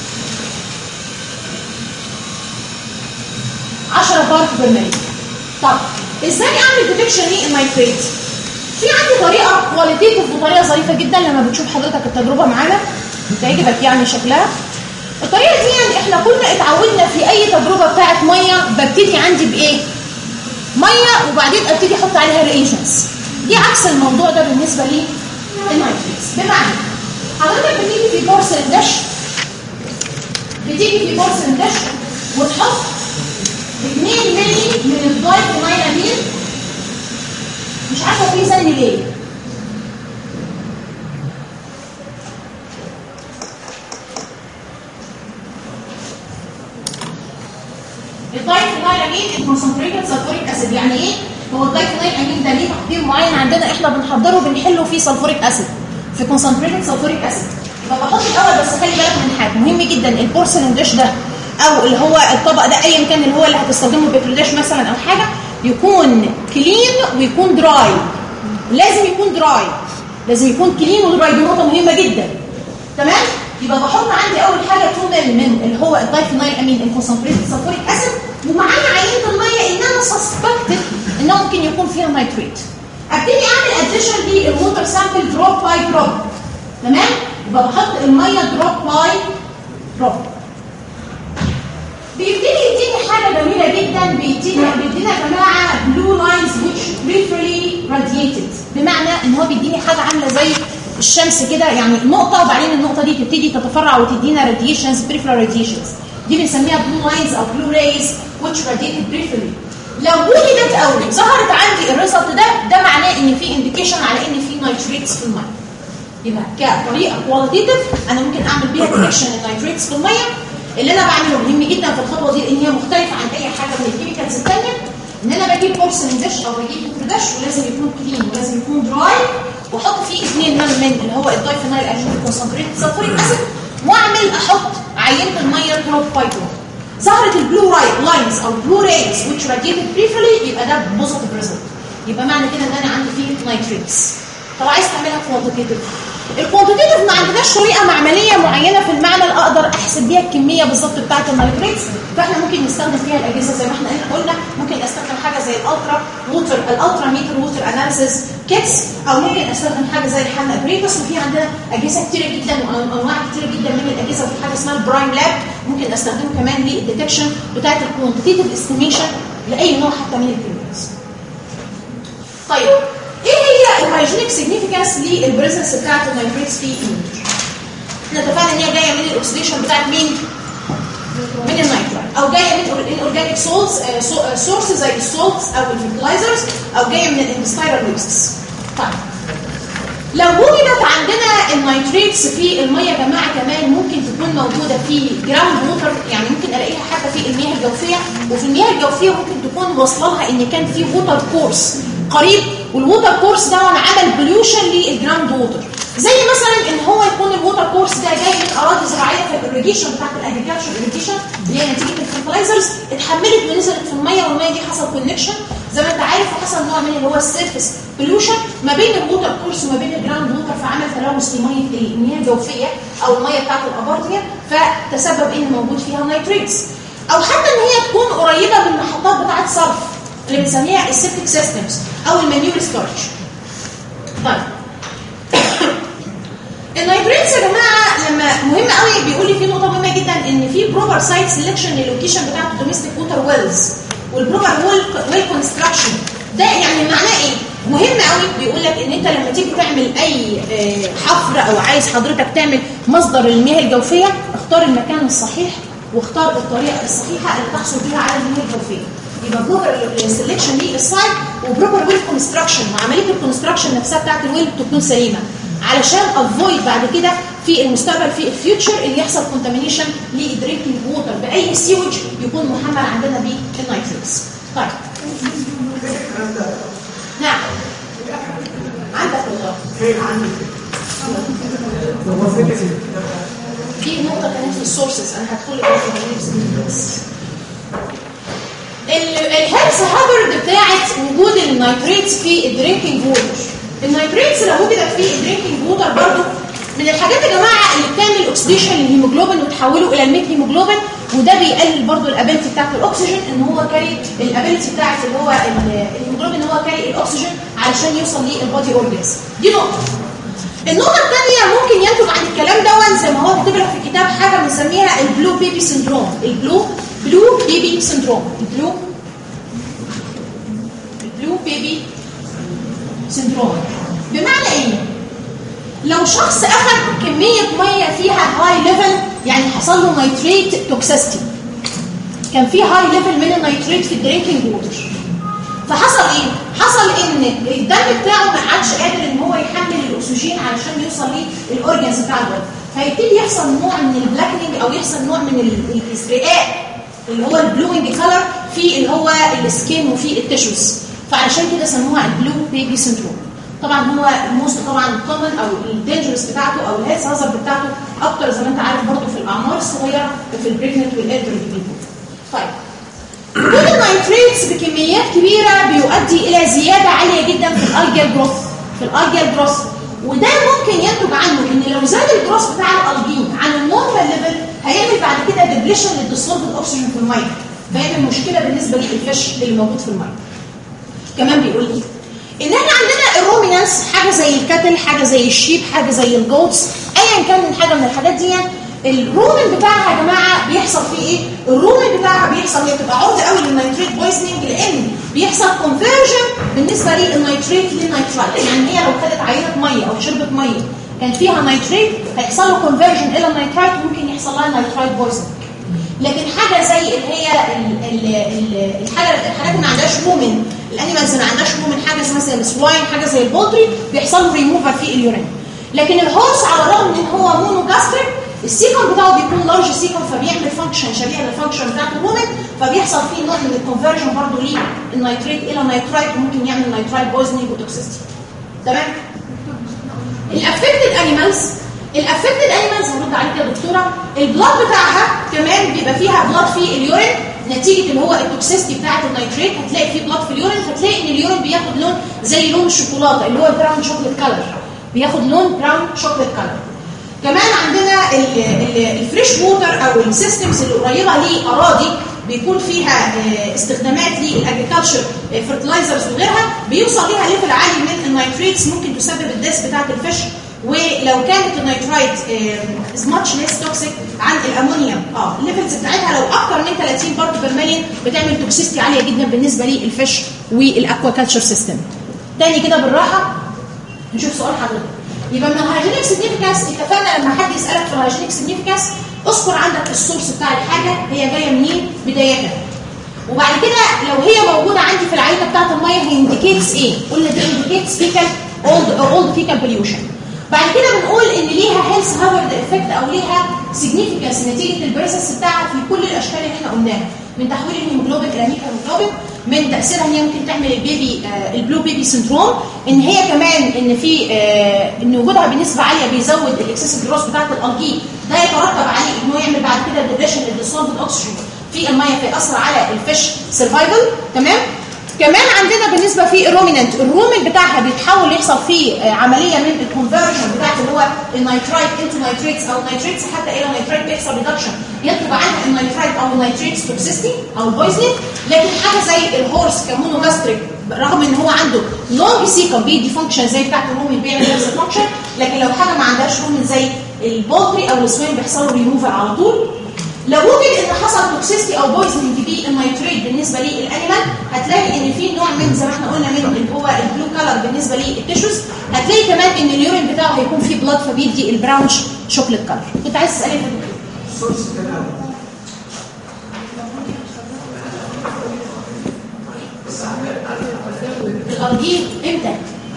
Speaker 1: 10 بارت بير مليون. طب ازاي اعمل ديتكشن للنيتريت؟ في عندي طريقه كواليتيف وطريقه ظريفه جدا لما بتشوف حضرتك التجربه معانا بتعجبك يعني شكلها. الطريقه دي يعني احنا كنا اتعودنا في اي تجربه بتاعت ميه ببتدي عندي بايه؟ ميه وبعدين ابتدي احط عليها ريجنتس. دي عكس الموضوع ده بالنسبه للنيتريتس. بمعنى حضرتك بتيجي في بورسلين دش وتحط 2 مللي من الدايفينايلامين، مش عارفه في زن ليه. الدايفينايلامين الكونسنتريتد سلفوريك اسيد، يعني ايه؟ هو الدايفينايلامين ده ليه تحضير معين عندنا احنا بنحضره بنحله فيه سلفوريك اسيد، في كونسنتريتد سلفوريك اسيد. فبحط الاول، بس خلي بالك من حاجه مهم جدا، البورسلين ديش ده او اللي هو الطبق ده ايا كان اللي هو اللي هتستخدمه بكلوداش مثلا او حاجه يكون كلين ويكون دراي. لازم يكون دراي، لازم يكون كلين ودراي، دي نقطه مهمه جدا. تمام؟ يبقى بحط عندي اول حاجه 2 مل من اللي هو الدايفينايل امين الكونسنتريتد سلفوريك اسيد، ومعانا عينه الميه ان انا سسبكتد انه ممكن يكون فيها نيتريت. ابتدي اعمل اديشن للووتر سامبل دروب باي دروب. تمام؟ يبقى بحط الميه دروب باي دروب. بيبتدي يديني حاجه جميله جدا، بيدينا يا جماعه بلو لاينز which peripherally radiated، بمعنى ان هو بيديني حاجه عامله زي الشمس كده، يعني نقطه وبعدين النقطه دي تبتدي تتفرع وتدينا radiations peripheral radiations، دي بنسميها بلو لاينز او بلو ريز which radiated peripherally. لو وجدت او ظهرت عندي الريزلت ده معناه ان في انديكيشن على ان في نيتريتس في الميه. يبقى كطريقه كواليتيف انا ممكن اعمل بيها ديتكشن النيتريتس في الميه. اللي انا بعمله مهم جدا في الخطوه دي ان هي مختلفه عن اي حاجه من الكيميكالز الثانيه، ان انا بجيب بورسلين ديش او بجيب ديش ولازم يكون كلين ولازم يكون دراي، واحط فيه 2 مل من اللي هو الدايفينايل امين كونسنتريتد سلفوريك اسيد، واعمل احط عينه الميه دروب باي دروب. ظهرت البلو لاينز او بلو ريز which radiated briefly، يبقى ده بوزيتيف ريزلت، يبقى معنى كده ان انا عندي فيه نيتريتس. طب عايز تعملها كوانتيتيف، الكوانتيتيف ما عندناش طريقه معمليه معينه في المعنى اللي اقدر احسب بيها الكميه بالظبط بتاعه النيتريتس، فاحنا ممكن نستخدم فيها الاجهزه زي ما احنا قلنا. ممكن استخدم حاجه زي الالترا ميتر ووتر اناليسيس كيتس، او ممكن استخدم حاجه زي الحمل ابريتس، وفي عندنا اجهزه كتيره جدا وانواع كتيره جدا من الاجهزه، وفي حاجه اسمها البرايم لاب ممكن استخدمه كمان للديتكشن بتاعه الكوانتيتيف استيميشن لاي نوع حتى من الكيميكالز. طيب ايه هي الهايجينيك سيجنيفيكانس للبريزنس بتاعت النيتريتس في النيوتر؟ احنا اتفقنا ان هي جايه من الاكسيديشن بتاعت مين؟ من النيترايت، او جايه من الاورجانيك سورس زي السولتس او الفيرتلايزرز، او جايه من الانستايرال ويستس. طيب لو وجدت عندنا النيتريتس في الميه يا جماعه كمان ممكن تكون موجوده في جراوند ووتر، يعني ممكن الاقيها حتى في المياه الجوفيه، وفي المياه الجوفيه ممكن تكون واصله لها ان كان في ووتر كورس قريب، والووتر كورس ده عمل بوليوشن للجراوند ووتر، زي مثلا ان هو يكون الووتر كورس ده جاي من اراضي زراعيه في الاريجيشن بتاعت الاجريكلتشر اريجيشن اللي هي نتيجه الفيرتلايزرز اتحملت ونزلت في الميه، والميه دي حصل كونكشن زي ما انت عارف، وحصل نوع من اللي هو السيرفيس بوليوشن ما بين الووتر كورس وما بين الجراوند ووتر، فعمل تلوث لميه المياه الجوفيه او الميه بتاعت الابارتيه، فتسبب ان موجود فيها نيتريتس. او حتى ان هي تكون قريبه من المحطات بتاعت صرف اللي بنسميها السيبتيك سيستمز او المانيور ستورج. طيب النيتريتس يا جماعه لما مهم قوي بيقول لي في نقطه مهمه جدا، ان في بروبر سايت سيلكشن للوكيشن بتاعت الدوميستيك ووتر ويلز والبروبر ويل كونستراكشن. ده يعني معناه ايه؟ مهم قوي، بيقول لك ان انت لما تيجي تعمل اي حفر او عايز حضرتك تعمل مصدر المياه الجوفيه، اختار المكان الصحيح واختار الطريقه الصحيحه اللي تحصل بيها على المياه الجوفيه. يبقى بروبر سيلكشن للسايت وبروبر ويل كونستراكشن، وعمليه الكونستراكشن نفسها بتاعت الويل تكون سليمه علشان افويد بعد كده في المستقبل في الفيوتشر اللي يحصل كونتامينيشن للدرينكينج ووتر باي سيوج يكون محمل عندنا بالنيتريتس. طيب نعم عندك والله في نقطه كانت في السورسز، انا هدخل لك في الهيلث هازارد بتاعت وجود النيتريتس في الدرينكينج ووتر. النيتريتس لو وجدت في الدرينكينج ووتر برضو من الحاجات يا جماعه اللي بتعمل اوكسيديشن للهيموجلوبين وتحوله الى الميث هيموجلوبين، وده بيقلل برضو الابيلتي بتاعت الاكسجين، ان هو كاري الابيلتي بتاعت اللي هو الهيموجلوبين ان هو كاري الاكسجين علشان يوصل للبودي اورجانز. دي نقطه. النقطه الثانيه ممكن ينتج عن الكلام ده زي ما هو كاتب لك في الكتاب حاجه بنسميها البلو بيبي سيندروم. البلو بيبي سيندروم، البلو بيبي سيندروم بمعنى ايه؟ لو شخص اخذ كميه ميه فيها هاي ليفل، يعني حصل له نيتريت توكسيستي، كان في هاي ليفل من النيتريت في الدرينكينج ووتر، فحصل ايه؟ حصل ان الدم بتاعه ما عادش قادر ان هو يحمل الاكسجين علشان يوصل للاورجنز بتاع البودي، فيبتدي يحصل نوع من البلاكنينج او يحصل نوع من الازرقاء اللي هو البلوينج كلر في اللي هو السكين وفي التيشوز، فعشان كده سموها البلو بيبي سيندروم. طبعا هو الموست طبعا كومن او الدينجرس بتاعته او الهيلث هازارد بتاعته اكتر زي ما انت عارف برضه في الاعمار الصغيره وفي البريجننت والالدرلي بيبول. طيب وجود النيتريتس بكميات كبيره بيؤدي الى زياده عاليه جدا في الالجال جروث، وده ممكن ينتج عنه ان لو زاد الجروث بتاع الالجين عن النورمال ليفل هيعمل بعد كده ديبليشن للديسولفد اوكسجين في الميه، فيعمل مشكله بالنسبه للفيش اللي موجود في الميه. كمان بيقول لي ان احنا عندنا الرومينانس، حاجه زي الكاتل، حاجه زي الشيب، حاجه زي الجوتس، ايا كان من حاجه من الحاجات دي، الرومن بتاعها يا جماعه بيحصل فيه ايه؟ الرومن بتاعها بيحصل هي بتبقى عرضه قوي للنيتريت بويزنينج، لان بيحصل كونفرجن بالنسبه للنيتريت للنيترايت. يعني هي لو خدت عينه ميه او شربت ميه كان فيها نيتريت هيحصل له كونفرجن الى النيترايت وممكن يحصل لها نيترايت بويزنينج. لكن حاجه زي اللي هي الحاجات اللي ما عندهاش رومن، الانيمالز اللي ما عندهاش رومن، حاجه مثلا السواين، حاجه زي البولتري، بيحصل له ريموفر في اليورين. لكن الهورس على الرغم ان هو مونوجاستريك السيكون بتاعه بيكون لارج سيكون، فبيعمل فانكشن شبيهه للفانكشن بتاعت الرومن، فبيحصل فيه نوع من الكونفرجن برضه للنيتريت الى نيترايت وممكن يعمل نيترايت بويزنينج وتوكسيستي. تمام؟ الافكتد انيمالز هرد عليك يا دكتوره، البلاد بتاعها كمان بيبقى فيها بلاد في اليورين نتيجه اللي هو التوكسيستي بتاعت النيتريت، هتلاقي فيه بلاد في اليورين، فتلاقي ان اليورين بياخد لون زي لون الشوكولاته اللي هو براون شوكليت كلر، بياخد لون براون شوكليت كلر. كمان عندنا الفريش ووتر او السيستمز اللي قريبه لاراضي بيكون فيها استخدامات للاجريكلتشر فيرتلايزرز وغيرها، بيوصل ليها ليفل عالي من النيتريتس ممكن تسبب الديث بتاعت الفيش. ولو كانت النيترايت از ماتش ليس توكسيك عن الامونيوم، الليفلز بتاعتها لو اكتر من 30 بارت بير مليون بتعمل توكسيستي عاليه جدا بالنسبه للفيش والاكواكلتشر سيستم. تاني كده بالراحه نشوف سؤال حضرتك. يبقى من الهايجينيك سيجنيفيكانس اتفقنا لما حد يسالك في الهايجينيك سيجنيفيكانس اذكر عندك السورس بتاع الحاجه هي جايه منين بدايه، وبعد كده لو هي موجوده عندي في العينه بتاعت الميه هي انديكيتس ايه؟ قلنا دي انديكيتس فيكال اولد فيكال بوليوشن. بعد كده بنقول ان ليها هيلث هازارد افكت او ليها سيجنيفيكانس نتيجه البريسس بتاعها في كل الاشكال اللي احنا قلناها، من تحويل الهيموجلوبين الى ميكروهيموجلوبين، من تاثيرها ان هي ممكن تعمل البيبي البلو بيبي سندروم، ان هي كمان ان في ان وجودها بنسبه عاليه بيزود الاكسسيف جروث بتاعه الالجي، ده يترتب عليه ان هو يعمل بعد كده ديبريشن للديسولفد اوكسجين في الميه فيأثر على الفيش سرفايفل. تمام؟ كمان عندنا بالنسبه في الرومينانت، الرومن بتاعها بيتحول يحصل فيه عمليه من الكونفرجن بتاعت اللي هو النيترايت انتو نيتريتس او النيتريتس حتى الى نيترايت، بيحصل ريدكشن ينتج عنها النيترايت او النيتريتس توكسيستي او البويزنينج. لكن حاجه زي الهورس كمونوجاستريك رغم ان هو عنده لونج سيكم بيدي فانكشن زي بتاعت الرومن بيعمل نفس الفانكشن، لكن لو حاجه ما عندهاش رومن زي البولتري او السوين بيحصل له ريموفر على طول. لو وجد ان حصل توكسيستي او بويزنينج بالنيتريت بالنسبه للانيمال هتلاقي ان في نوع من زي ما احنا قلنا من اللي هو البلو كلر بالنسبه للتيشوز، هتلاقي كمان ان اليورين بتاعه هيكون فيه بلاد فبيدي البراون شوكليت كلر. كنت عايز تسالي في الارجيل امتى؟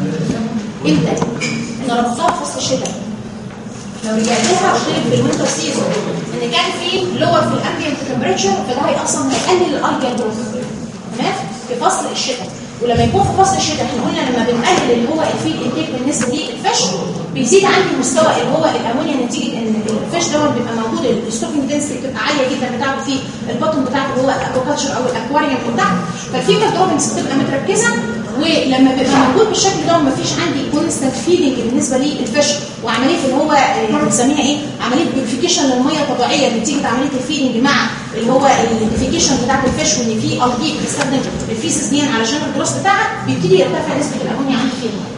Speaker 1: انا ربطتها في فصل الشتاء. لو رجعت لها قلت لك في الوينتر سيزون ان كان في لور في الامبيانت تمبريتشر فده اصلا هيقلل الالجال جروث. تمام؟ في فصل الشتاء. ولما يكون في فصل الشتاء احنا قلنا لما بنقلل اللي هو الفيد انتيك بالنسبه للفيش بيزيد عندي مستوى اللي هو الامونيا نتيجه ان الفيش دوت بيبقى موجود الستوكينج دنسيتي بتبقى عاليه جدا بتاعته في البطن بتاعته اللي هو الاكواكلتشر او الاكواريوم بتاعته، فالفيكال دروبنجز بتبقى متركزه، ولما بيبقى موجود بالشكل ده ومفيش عندي كونستنت فيدنج بالنسبه للفيش وعمليه اللي هو بنسميها ايه؟ عمليه بيوريفيكيشن للميه طبيعيه نتيجه عمليه الفيدنج مع اللي هو الديفيكيشن بتاعت الفيش، وان في الجي بتستخدم الفيسس دي علشان الجروث بتاعها بيبتدي يرتفع نسبه الامونيا عندي في الميه.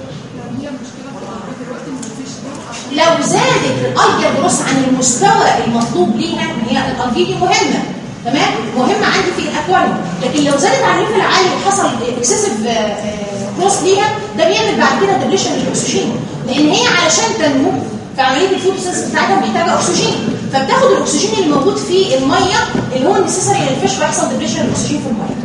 Speaker 1: لو زادت الالجا جروث عن المستوى المطلوب ليها، هي الالجي دي مهمه، تمام؟ مهمه عندي في الاكواريوم، لكن لو زادت عن الليفل العالي وحصل اكسسيف جروث ليها ده بيعمل بعد كده ديبليشن للاكسجين، لان هي علشان تنمو في عمليه الفوتوسينثيسيس بتاعتها محتاجه اكسجين، فبتاخد الاكسجين اللي موجود في الميه اللي هو النسيسري للفيش ويحصل ديبليشن للاكسجين في الميه.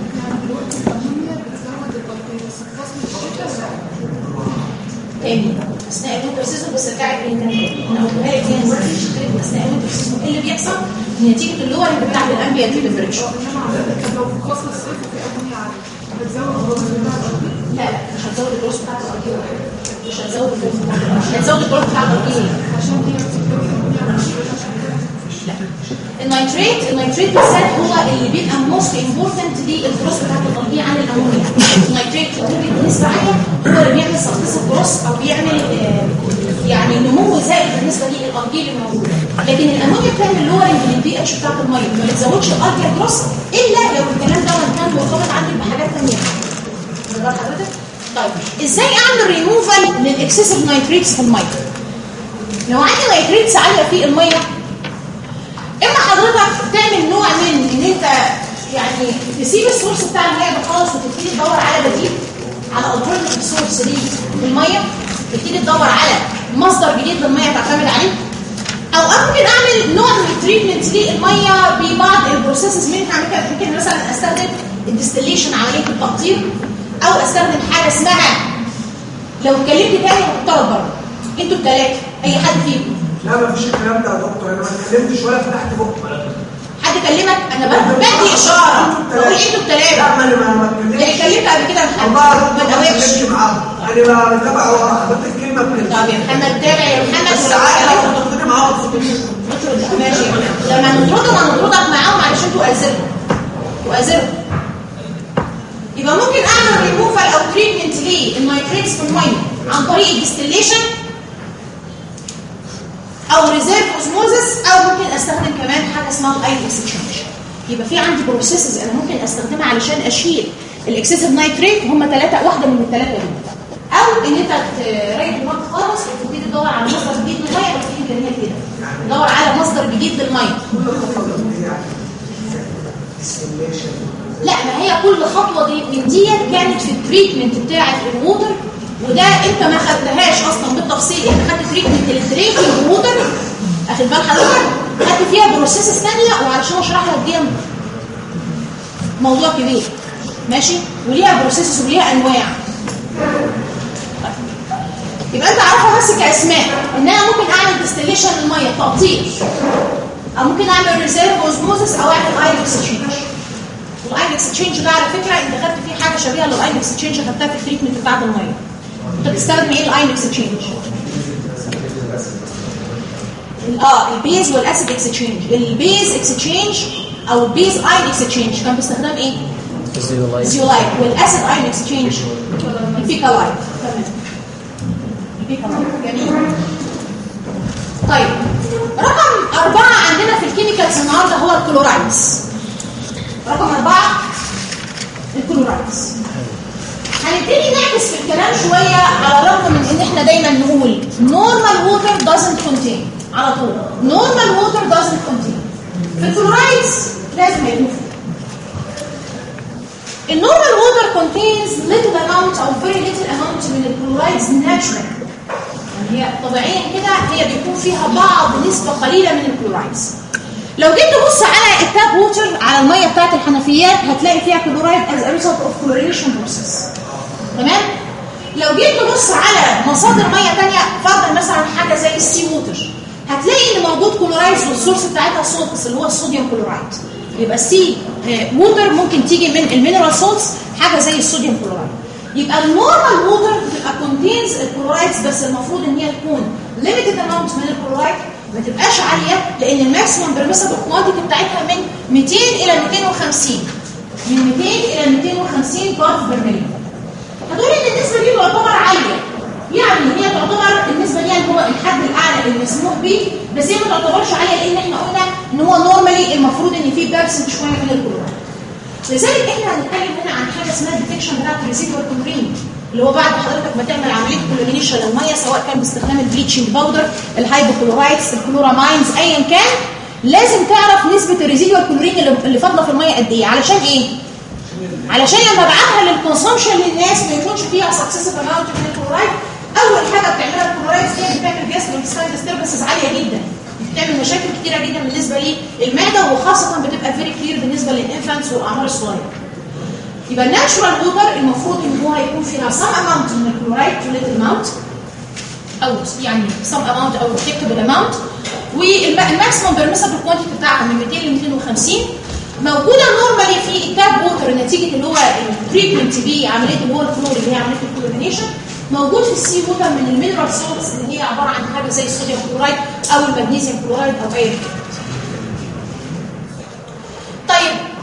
Speaker 1: تاني اثناء الوينتر سيزون بس رجعت انا قلتها لك تاني اثناء الوينتر سيزون ايه اللي بيحصل؟ نتيجه اللورنج بتاع الامبيانت تمبريتشر.
Speaker 2: لو في فصل الصيف وفي امونيا عاليه بتزود الجروث بتاع الارض؟
Speaker 1: لا مش هتزود الجروث بتاع الارض، مش هتزود الجروث بتاع الارض عشان هي بتستخدم امونيا. لا النيتريت بالذات هو اللي بيبقى موست امبورتنت للجروس بتاعت التطبيق عن الامونيا. النيتريت بنسبه عاليه هو اللي بيعمل سكسس جروس او بيعمل يعني نمو زائد بالنسبه للارجيل الموجود. لكن الامونيا بتعمل لورنج للبي اتش بتاعت الميه، ما بتزودش الارجيل جروس الا لو الكلام ده كان مرتبط عندي بحاجات ثانيه. واخد حضرتك؟ طيب ازاي اعمل ريموفال للاكسسيف نيتريتس في الميه؟ لو عندي نيتريتس عاليه في الميه، اما حضرتك تعمل نوع من ان انت يعني تسيب السورس بتاع الميه ده خالص وتبتدي تدور على بديل، على الترناتيف سورس دي في الميه، تبتدي تدور على مصدر جديد للميه تعتمد عليه، او ممكن اعمل نوع من التريتمنت للميه ببعض البروسيسز منها. ممكن مثلا استخدم الديستليشن، عمليه التقطير، او استخدم حاجه اسمها، لو اتكلمت تاني هتضطرب بره انتوا الثلاثه اي حد فيكم.
Speaker 3: لا ما فيش الكلام ده يا دكتور، انا ما اتكلمتش ولا فتحت بقى.
Speaker 1: حد كلمك؟ انا بدي اشاره بقول انتوا الثلاثه.
Speaker 3: لا ما انا ما اتكلمتش.
Speaker 1: اتكلمت قبل كده محمد؟
Speaker 3: ما اتكلمتش معاهم، انا بتابع ورا حضرتك كلمه بكلمه.
Speaker 1: طب يا محمد تابع يا محمد.
Speaker 3: بس عادي لو تاخدني معاهم
Speaker 1: ماشي. لما نطردك معاهم علشان تؤازرهم. يبقى ممكن اعمل ريموفال او تريتمنت للنيتريتس في الميه عن طريق الديستليشن او ريزيرف اوزموزس، او ممكن استخدم كمان حاجه اسمها الايون اكسشينج. يبقى في عندي بروسيسز انا ممكن استخدمها علشان اشيل الاكسسيف نيتريت، هم ثلاثه، واحده من الثلاثه دول. او ان انت تريح الميه خالص وتبتدي تدور على مصدر جديد للميه، بس في امكانيات كده تدور على مصدر جديد للميه. لا، ما هي كل خطوه دي من ديت كانت في التريتمنت بتاعه الووتر، وده انت ما خدتهاش اصلا بالتفصيل. انت خدت تريتمنت للدرينكينج ووتر، اخد بال حضرتك، خدت فيها بروسيسز ثانيه، وعلشان اشرح لك دي موضوع كبير ماشي، وليها بروسيسز وليها انواع. يبقى انت عارفه بس كاسماء ان انا ممكن اعمل ديستليشن للميه، تقطير، او ممكن اعمل ريزيرف اوزموزس، او اعمل ايون اكسشينج. والايون اكسشينج ده على فكره انت خدت فيه حاجه شبيهه للايون اكسشينج خدتها في التريتمنت بتاعت الميه. انت بتستخدم ايه الايون اكسشينج؟ البيز والاسيد اكسشينج. البيز اكسشينج او البيز ايون اكسشينج كان باستخدام ايه؟ الزيولايت. والاسيد ايون اكسشينج البيكالايت. تمام، البيكالايت جميل. طيب رقم 4 عندنا في الكيميكالز النهارده هو الكلورايدز. رقم 4 الكلورايدز. هنبتدي نعكس في الكلام شويه، على الرغم من ان احنا دايما نقول normal water doesn't contain، على طول normal water doesn't contain. في الكلورايدز لازم يكون النورمال water contains little amount او very little amount من الكلورايدز natural، يعني هي طبيعيا كده هي بيكون فيها بعض نسبه قليله من الكلورايدز. لو جيت تبص على التاب ووتر، على الميه بتاعت الحنفيات، هتلاقي فيها كلورايد as a result of chlorination process. تمام؟ لو جيت تبص على مصادر ميه ثانيه، فرضا مثلا حاجه زي السي ووتر، هتلاقي ان موجود كلورايدز والسورس بتاعتها صوت اللي هو الصوديوم كلورايد. يبقى السي ووتر ممكن تيجي من المينرال سولتس، حاجه زي الصوديوم كلورايد. يبقى النورمال ووتر بتبقى كونتينز الكلورايدز، بس المفروض ان هي تكون ليميتد اماونت من الكلورايد، ما تبقاش عاليه، لان الماكسيمم بيرميسبل كوانتيتي بتاعتها من 200 الى 250، من 200 الى 250 بارت بير مليون. هتقول ان النسبه دي تعتبر عاليه، يعني هي تعتبر النسبه دي هو الحد الاعلى المسموح به، بس هي ما تعتبرش عاليه، لان احنا قلنا ان هو نورمالي المفروض ان في بيرسنت شويه من الكلورايد. لذلك احنا هنتكلم هنا عن حاجه اسمها الديتكشن بتاعت الريزيدوال كلورين، اللي هو بعد حضرتك ما تعمل عمليه كلورينيشن للميه، سواء كان باستخدام البليتشنج باودر، الهايبوكلورايدز، الكلوراماينز، ايا كان، لازم تعرف نسبه الريزيدوال كلورين اللي فاضله في الميه قد ايه. علشان ايه؟ علشان لما ابعتها للكونسومشن للناس ما يكونش فيها سكسسيف اماونت من الكلورايد. اول حاجه بتعملها الكلورايدز دي بتعمل جاستروانتستاينال ديستربنسز عاليه جدا، بتعمل مشاكل كتيره جدا بالنسبه للمعده، وخاصه بتبقى فيري كلير بالنسبه للانفانتس والاعمار الصغيره. يبقى الناتشورال ووتر المفروض ان هو هيكون فيها سم اماونت من الكلورايد تو ليتل اماونت، او يعني سم اماونت او ديتكتبل اماونت، والماكسيمم بيرميسبل كوانتيتي بتاعها من 200 ل 250 موجوده نورمالي في التاب ووتر نتيجه اللي هو التريتمنت بعمليه اللي هو الكلور اللي هي عمليه الكلورينيشن. موجود في السي ووتر من المينرال سولتس اللي هي عباره عن حاجه زي الصوديوم كلورايد او المغنيسيوم كلورايد او اي حاجه.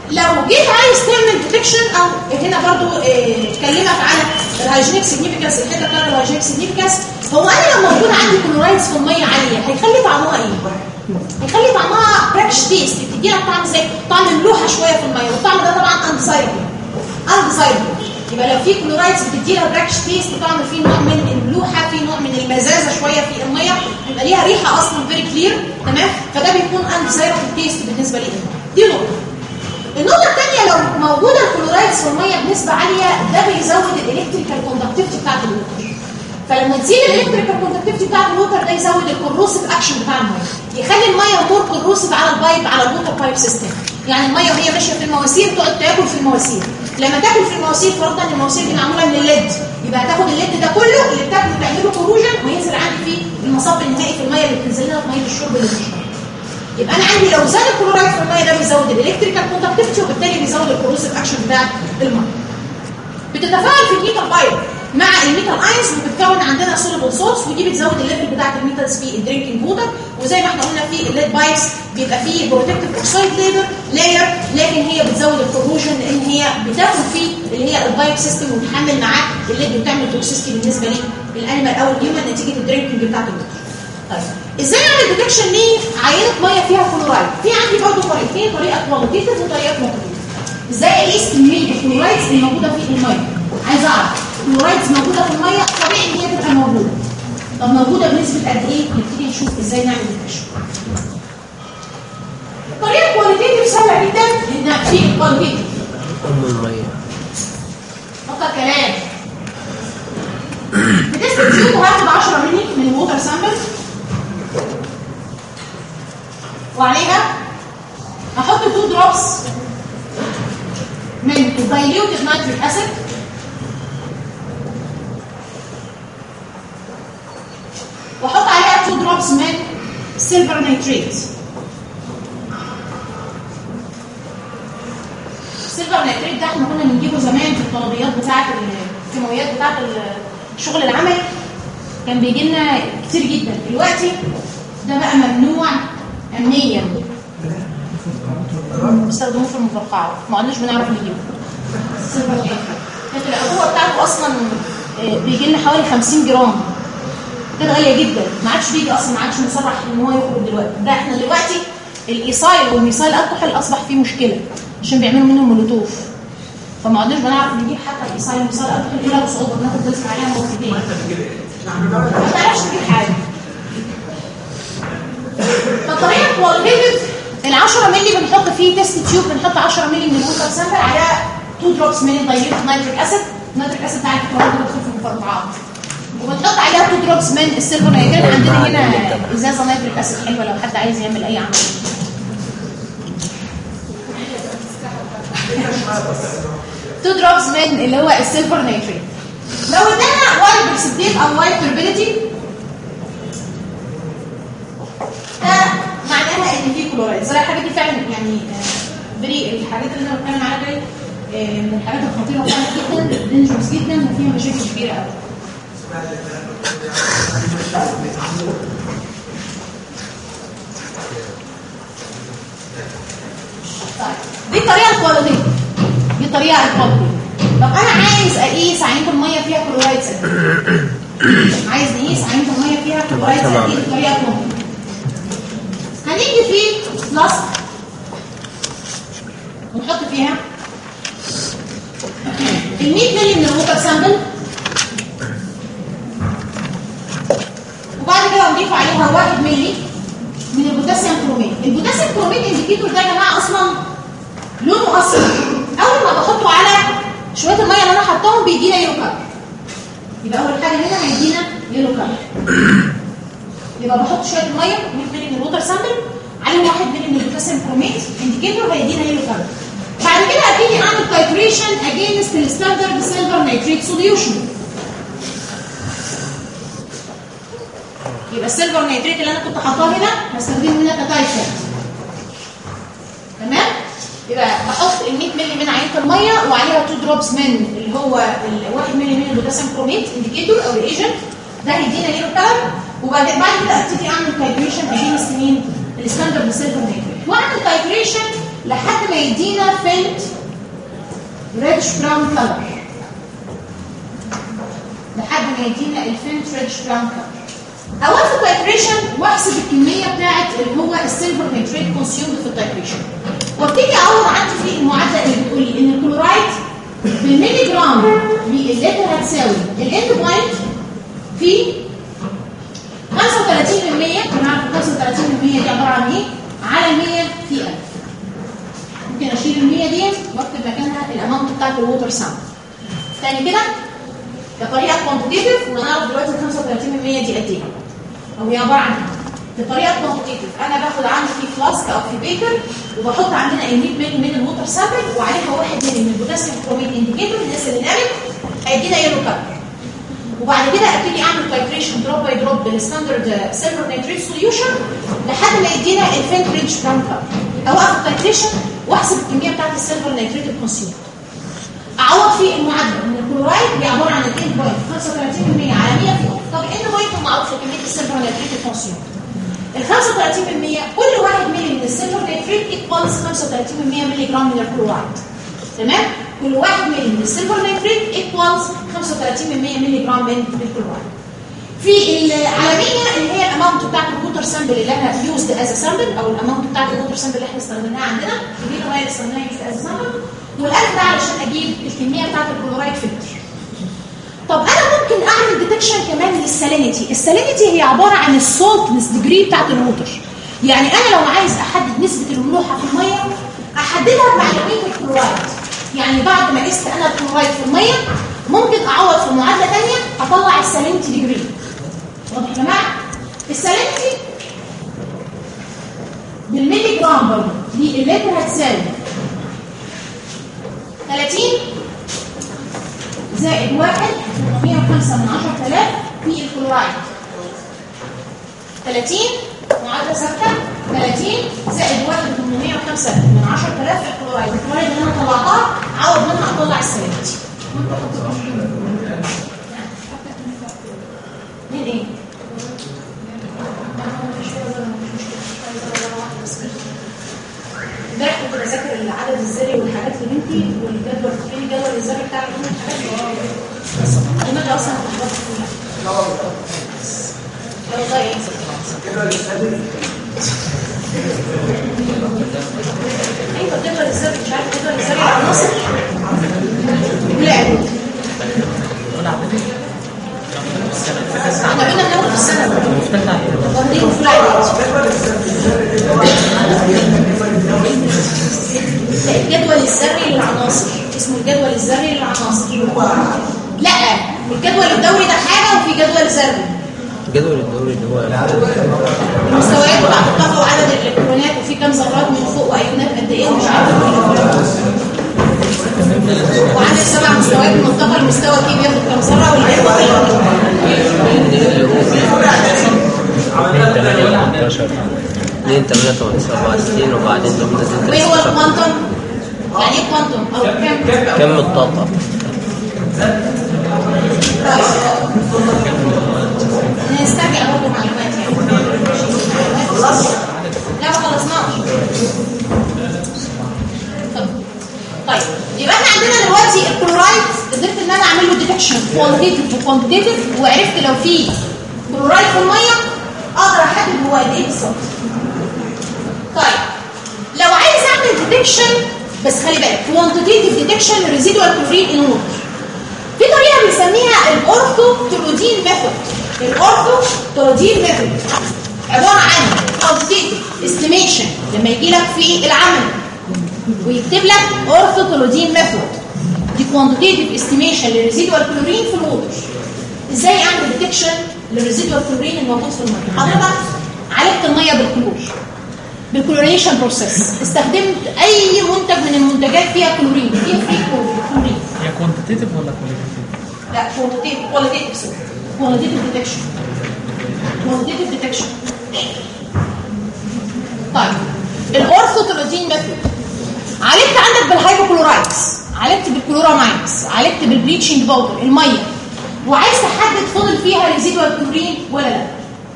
Speaker 1: لو جيت عايز تعمل ديتكشن، او هنا برضو اتكلمك على الهايجينيك سيجنيفيكانس، الحته بتاعت الهايجينيك سيجنيفيكانس. هو انا لو موجود عندي كلورايدز في الميه عاليه هيخلي طعمها ايه؟ هيخلي طعمها براكش تيست، بتدي لك طعم زي طعم الملوحه شويه في الميه، والطعم ده طبعا انديزايربل. يبقى لو في كلورايدز بتدي لها براكش تيست، طعم فيه نوع من الملوحه، فيه نوع من المزازه شويه في الميه، يبقى ليها ريحه اصلا فيري كلير، تمام؟ فده بيكون انديزايربل تيست بالنسبه لي. دي نقطه. النقطه الثانيه، لو موجوده الكلورايدز في الميه بنسبه عاليه، ده بيزود الالكتريكال كوندكتيفيتي بتاعت الوتر. فلما تزيد الالكتريكال كوندكتيفيتي بتاعت الوتر ده يزود الكروسيف اكشن بتاع الميه، يخلي الميه مور كروسيف على البايب، على الووتر بايب سيستم. يعني الميه وهي ماشيه في المواسير تقعد تاكل في المواسير، لما تاكل في المواسير فرضا ان المواسير دي معموله من الليد، يبقى هتاخد الليد ده كله اللي بتاكله تعمله كروجن وينزل عندي في المصب النهائي في الميه اللي بتنزل لنا في ميه الشرب اللي بنشربها. يبقى انا عندي لو زاد الكلورايد في الميه ده بيزود الالكتريكال كوندكتيفيتي، وبالتالي بيزود الكروسيف اكشن بتاع الميه. بتتفاعل في الميتال بايب مع الميتال اينز وبتكون عندنا سوليبل سولتس، ودي بتزود الليفل بتاعت الميتالز في الدرينكينج ووتر. وزي ما احنا قلنا في الليد بايبس بيبقى فيه بروتكتيف اوكسايد لاير، لكن هي بتزود الكروجن لان هي بتاخد فيه اللي هي البايب سيستم وبتحمل معاه الليد وبتعمل توكسيستي بالنسبه للانيمال او الهيومن نتيجه الدرينكينج بتاعت الووتر. طيب ازاي اعمل ديتكشن لعينه ميه فيها كلورايد؟ في عندي برضه طريقتين، طريقه كواليتيف وطريقه كوانتيتيف. ازاي اقيس كميه الكلورايدز اللي موجوده في الميه؟ عايز اعرف الكلورايدز موجوده في الميه، طبيعي ان هي تبقى موجوده. طب موجوده بنسبه قد ايه؟ نبتدي نشوف ازاي نعمل ديتكشن. الطريقه الكواليتيف سهله جدا، لان في الكواليتيف
Speaker 4: الميه
Speaker 1: فقط كلام. بتست تيوب وهاخد 10 مللي من الووتر سامبل، وعليها هحط 2 دروبس من الدايليوتد نيتريك اسيد، واحط عليها 2 دروبس من سيلفر نيتريت. السيلفر نيتريت ده احنا كنا بنجيبه زمان في الطلبيات بتاعه الكيماويات بتاعه الشغل العملي، كان بيجي لنا كتير جدا. دلوقتي ده بقى ممنوع امنيا، بيستخدموه في المفرقعات، ما عدناش بنعرف نجيبه. السيلفر نيتريت كانت العبوه بتاعته اصلا بيجي لنا حوالي 50 جرام، كانت غاليه جدا، ما عادش بيجي اصلا، ما عادش مصرح ان هو يخرج دلوقتي. ده احنا دلوقتي الايصايل والميثايل الكحول اصبح فيه مشكله عشان بيعملوا منه مولوتوف، فما عدناش بنعرف نجيب حتى الايصايل والميثايل الكحول الا بصعوبه، بناخد درس عليها موقتين ما تعرفش تجيب حاجه. فالطريقه الكواليتيف ال 10 مللي بنحط فيه تيست تيوب، بنحط 10 مللي من الووتر سامبل على 2 دروبس من الدايليوتد نيتريك اسيد. النيتريك اسيد بتاع الكلوريد بيدخل في المفرقعات، وبنحط عليها 2 دروبس من السيلفر نيتريت. عندنا هنا ازازه نيتريك اسيد حلوه لو حد عايز يعمل اي عمل. 2 دروبس من اللي هو السيلفر نيتريت. لو ادانا وايت بريسبتيت او وايت تربيليتي، ده معناها ان في كلورايد. زي الحاجات دي فعلا يعني بري الحاجات اللي انا بتكلم عليها دي من الحاجات الخطيره فعلا جدا، دينجرس جدا وفيها مشاكل كبيره قوي. دي الطريقه الكواليتيف، دي الطريقه الكواليتيف. طب انا عايز اقيس عينه الميه فيها كلورايد قد ايه؟ عايز نقيس عينه الميه فيها كلورايد قد ايه؟ الطريقه الكواليتيف هنيجي في فلاسك ونحط فيها ال 100 مللي من الووتر سامبل، وبعد كده نضيف عليها 1 مللي من البوتاسيوم كروميت. البوتاسيوم كروميت انديكيتور ده يا جماعه اصلا لونه اصفر، اول ما بحطه على شويه الميه اللي انا حطاهم بيدينا يلو كلر. يبقى اول حاجه هنا هيدينا يلو كلر، يبقى بحط شويه الميه 100 مللي من الووتر سامبل عليهم 1 مللي من البوتاسيوم كروميت انديكيتور هيدينا يلو كلر. بعد كده ابتدي اعمل تايتريشن اجينست الستاندرد سيلفر نيتريت سوليوشن. يبقى السيلفر نيتريت اللي انا كنت حاطاه هنا هستخدمه هنا كتايتر، تمام؟ يبقى بحط ال 100 مللي من عينه الميه وعليها 2 دروبس من اللي هو ال 1 مللي من البوتاسيوم كروميت انديكيتور او الايجنت، ده هيدينا يلو كلر. وبعد كده ابتدي اعمل تايتريشن اجينست مين؟ الستاندرد سيلفر نيتريت، واعمل تايتريشن لحد ما يدينا فينت ريدش براون كلر، لحد ما يدينا الفينت ريدش براون كلر. اوقف التايتريشن واحسب الكميه بتاعت اللي هو السيلفر نيتريت كونسيومد في التايتريشن، وابتدي اعوض عندي في المعادله اللي بتقول لي ان الكلورايد بالملي جرام باللتر هتساوي الاند بوينت في 35%. بنعرف 35% دي عباره عن ايه؟ على 100 في 1000. ممكن اشيل ال 100 دي واكتب مكانها الاماونت بتاعت الووتر سامبل. تاني كده كطريقه كوانتيتيف، ونعرف دلوقتي 35% دي قد ايه او هي عباره عن ايه. بطريقه كوانتيتيف انا باخد عندي في فلاسك او في بيكر وبحط عندنا 100 مللي من الووتر سامبل وعليها 1 مللي من البوتاسيوم كروميت انديكيتور. الناس اللي نامت هيدينا يلو كلر، وبعد كده ابتدي اعمل تايتريشن دروب باي دروب بالستاندرد سيلفر نيتريت سوليوشن لحد ما يدينا الفينت ريدج براون كلر. اوقف التايتريشن واحسب الكميه بتاعت السيلفر نيتريت الكونسيوم. اعوض في المعادله ان الكلورايد هي عباره عن 2.35% على 100 في 1000. طب ان بوينت معروف كميه السيلفر نيتريت الكونسيوم. ال 35% كل 1 مللي من السيلفر نيتريت ايكوالز 35% مللي جرام من الكلورايد. تمام؟ كل 1 مللي من السيلفر نيتريت ايكوالز 35% مللي جرام من الكلورايد. في العالميه اللي هي الاماونت بتاعت الووتر سامبل اللي احنا يوزد از سامبل، او الاماونت بتاعت الووتر سامبل اللي احنا استخدمناها عندنا، دي اللي هي استخدمناها يوزد از سامبل، والالف ده علشان اجيب الكميه بتاعت الكلورايد فلتر. طب انا ممكن اعمل ديتكشن كمان للسالينيتي. السالينيتي هي عباره عن السولتنس ديجري بتاعت الووتر. يعني انا لو عايز احدد نسبه الملوحه في الميه احددها بمعلومات الكلورايد. يعني بعد ما قست انا الكلورايد في الميه ممكن اعوض في معادله ثانيه اطلع السالينيتي ديجري. واضح يا جماعه؟ السالينيتي بالملي جرام برضه دي اللتر هتساوي 30 زائد 1.5 من 10,000 في الكلورايد. 30 معادله ثابته، 30 زائد 1.5 من 10,000 في الكلورايد. الكلورايد اللي انا طلعتها عوض منها اطلع السالينيتي. من ايه؟ امبارح كنت بذاكر العدد الذري والحاجات لبنتي والجدول التقييمي، الجدول الذري بتاع كل الحاجات دي دماغي اصلا اتلخبطت فيها. لا والله ايه؟ ايوه الجدول الذري، مش عارف الجدول الذري العناصر. لا احنا كنا بناخد في السنه واخدين في الجدول الذري للعناصر، اسمه الجدول الذري للعناصر. لا الجدول الدوري ده حاجه وفي جدول ذري.
Speaker 4: الجدول الدوري اللي هو
Speaker 1: المستويات بتاعت الطاقه وعدد الالكترونات وفي كام ذرات من فوق وايونات قد ايه ومش عارف وعندك 7 مستويات من الطاقه. المستوى كي بياخد كام ذره والجدول
Speaker 4: 2.8 وبعدين نزلت.
Speaker 1: وايه هو الكوانتم؟ يعني ايه كوانتم او
Speaker 4: كم الطاقه؟
Speaker 1: نسترجع برضه معلومات يعني. لا ما خلصناش. طيب يبقى احنا عندنا دلوقتي الكلورايد قدرت ان انا اعمل له ديتكشن كواليتيف وكوانتيتيف، وعرفت لو في كلورايد في الميه اقدر احدد هو قد ايه بالظبط. طيب لو عايز اعمل ديتكشن بس خلي بالك كوانتيتيف ديتكشن ريزيدوال كلورين ان ووتر، في طريقه بنسميها الاورثوتولودين ميثود. الاورثوتولودين ميثود عباره عن كوانتيتيف استيميشن. لما يجي لك في العمل ويكتب لك اورثوتولودين ميثود، دي كوانتيتيف استيميشن للريزيدوال كلورين في الووتر. ازاي اعمل ديتكشن للريزيدوال كلورين الموجود في الميه؟ حضرتك عالجت الميه بالكلور بالكلورينيشن بروسيس، استخدمت اي منتج من المنتجات فيها كلورين، فيها فري كلورين.
Speaker 5: هي كوانتيتيف ولا كواليتيف؟
Speaker 1: لا كواليتيف كواليتيف ديتكشن. طيب الاورثوتولودين ميثود عالجت عندك بالهايبوكلورايدز، عالجت بالكلورامايدز، عالجت بالبليتشنج باودر الميه، وعايز تحدد فضل فيها ريزيدوال كلورين ولا لا.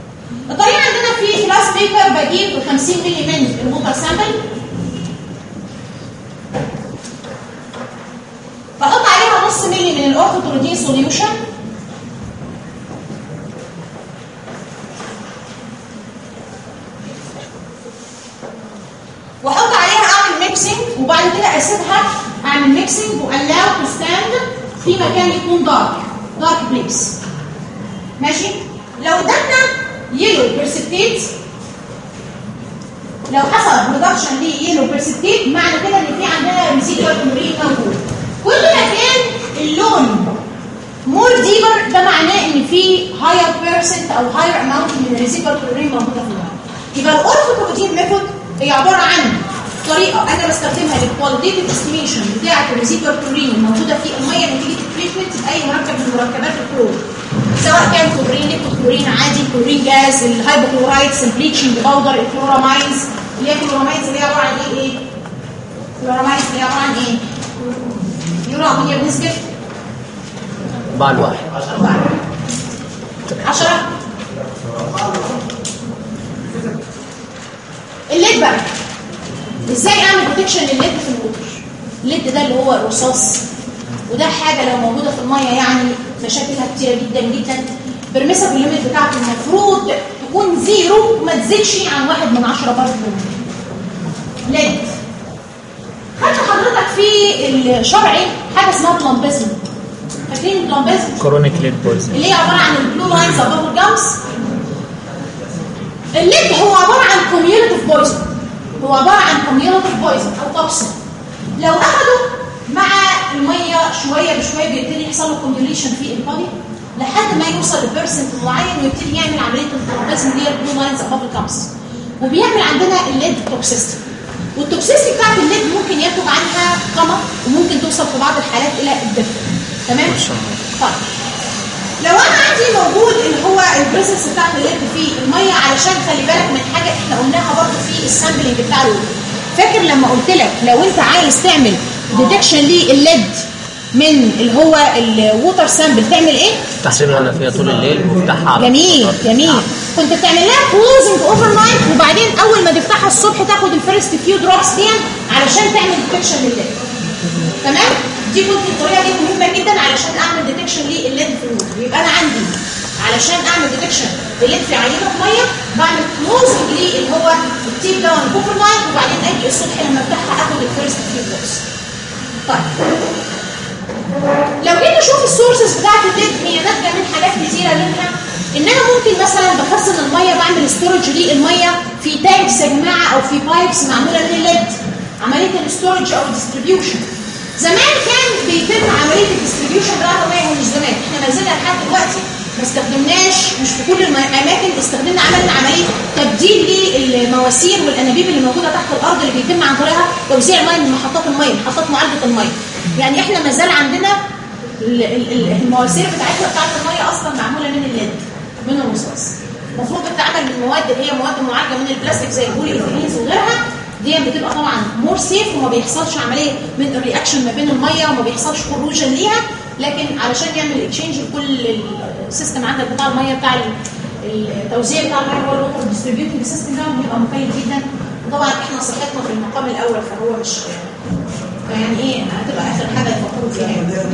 Speaker 1: الطريقه عندنا في كلاس بيبر بجيب 50 مللي من الووتر سامبل دي سوليوشن واحط عليها اعمل ميكسنج وبعد كده اسيبها اعمل ميكسنج والاو تو ستاند في مكان يكون دارك بليس. ماشي. لو ادتنا يلو برسبتيت، لو حصل ريدكشن ليلو برسبتيت معنى كده ان في عندنا ريزيدوال كلورين موجود. كل ما كان اللون مور ديبر ده معناه ان في هاير بيرسنت او هاير اماونت من الريزيدوال كلورين موجوده في الميه. يبقى الاورثوكوبوتين ميثود هي عباره عن طريقه انا بستخدمها للكواليتيف استيميشن بتاعه الريزيدوال كلورين الموجوده في الميه نتيجه التريتمنت باي مركب من مركبات الكلور، سواء كان كلورين ليكويد كلورين عادي، كلورين جاز، الهايبوكلورايدز، البليتشنج باودر، الكلوراماينز اللي هي كلوراماينز اللي هي عباره عن ايه؟ كلوراماينز اللي هي عباره عن ايه؟ يورا هي بنسبه
Speaker 4: 4:1
Speaker 1: 10. الليد بقى ازاي اعمل ديتكشن للليد في الووتر؟ الليد ده اللي هو الرصاص، وده حاجه لو موجوده في الميه يعني مشاكلها كتيره جدا جدا. برمسها الليميت بتاعته المفروض تكون 0 وما تزيدش عن 1/10 بارت ليد. خدت حضرتك في الشرعي حاجه اسمها بلامبيزم. فاكرين البلامبيزم؟
Speaker 5: كرونيك ليد بويزن
Speaker 1: اللي هي عباره عن البلو لاينز اباف الجامس. الليد هو عباره عن كوميوليتيف بويزن، هو عباره عن كوميوليتيف بويزن او توكسين. لو اخدوا مع الميه شويه بشويه بيبتدي يحصل له كوميوليشن في البادي لحد ما يوصل لبيرسنت معين ويبتدي يعمل عمليه البلامبيزم اللي هي البلو لاينز اباف الجامس، وبيعمل عندنا الليد توكسيستي. والتوكسيستي بتاعت الليد ممكن ينتج عنها كما وممكن توصل في بعض الحالات الى الدفن. تمام؟ طيب لو انا عندي موجود اللي هو البريسنس بتاعت الليد في الميه، علشان خلي بالك من حاجه احنا قلناها برضه في السامبلنج بتاع الوود. فاكر لما قلت لك لو انت عايز تعمل ديتكشن للليد من اللي هو الووتر سامبل تعمل ايه؟
Speaker 4: تحسين انا فيها طول الليل وفتحها.
Speaker 1: جميل جميل. كنت بتعمل لها كلوزنج اوفر نايت وبعدين اول ما تفتحها الصبح تاخد الفيرست فيو دروبس دي علشان تعمل ديتكشن للليد. تمام؟ دي كنت الطريقه دي مهمه جدا علشان اعمل ديتكشن للليد في الووتر. يبقى انا عندي علشان اعمل ديتكشن للليد في عينه ميه بعمل كلوزنج اللي هو التيب ده اوفر نايت وبعدين اجي الصبح لما افتحها اخد الفيرست فيو دروبس. طيب لو جيت اشوف السورسز بتاعت الليد هي ناتجه من حاجات كتيره منها ان انا ممكن مثلا بخزن الميه بعمل ستورج للميه في تانكس يا جماعه او في بايبس معموله من الليد. عمليه الستورج او الديستريبيوشن زمان كان بيتم عمليه الديستريبيوشن بتاعت الميه، مش زمان احنا ما زلنا لحد دلوقتي ما استخدمناش، مش في كل الاماكن استخدمنا عملنا عمليه تبديل للمواسير والانابيب اللي موجوده تحت الارض اللي بيتم عن طريقها توزيع الميه من محطات الميه، محطات معالجه الميه. يعني احنا ما زال عندنا المواسير بتاعتنا بتاعت الميه اصلا معموله من الليد من الرصاص. المفروض بتتعمل من مواد اللي هي مواد معالجه من البلاستيك زي البولي ايثيلينز وغيرها. دي بتبقى طبعا مور سيف وما بيحصلش عمليه من الرياكشن ما بين الميه وما بيحصلش كوروجن ليها، لكن علشان يعمل اكسشينج لكل السيستم عندك بتاع الميه بتاع التوزيع بتاع الميه هو الووتر ديستريبيوتنج سيستم ده بيبقى مكلف جدا. وطبعا احنا صحتنا في المقام الاول فهو مش يعني ايه هتبقى اخر حاجه يفكروا فيها يعني.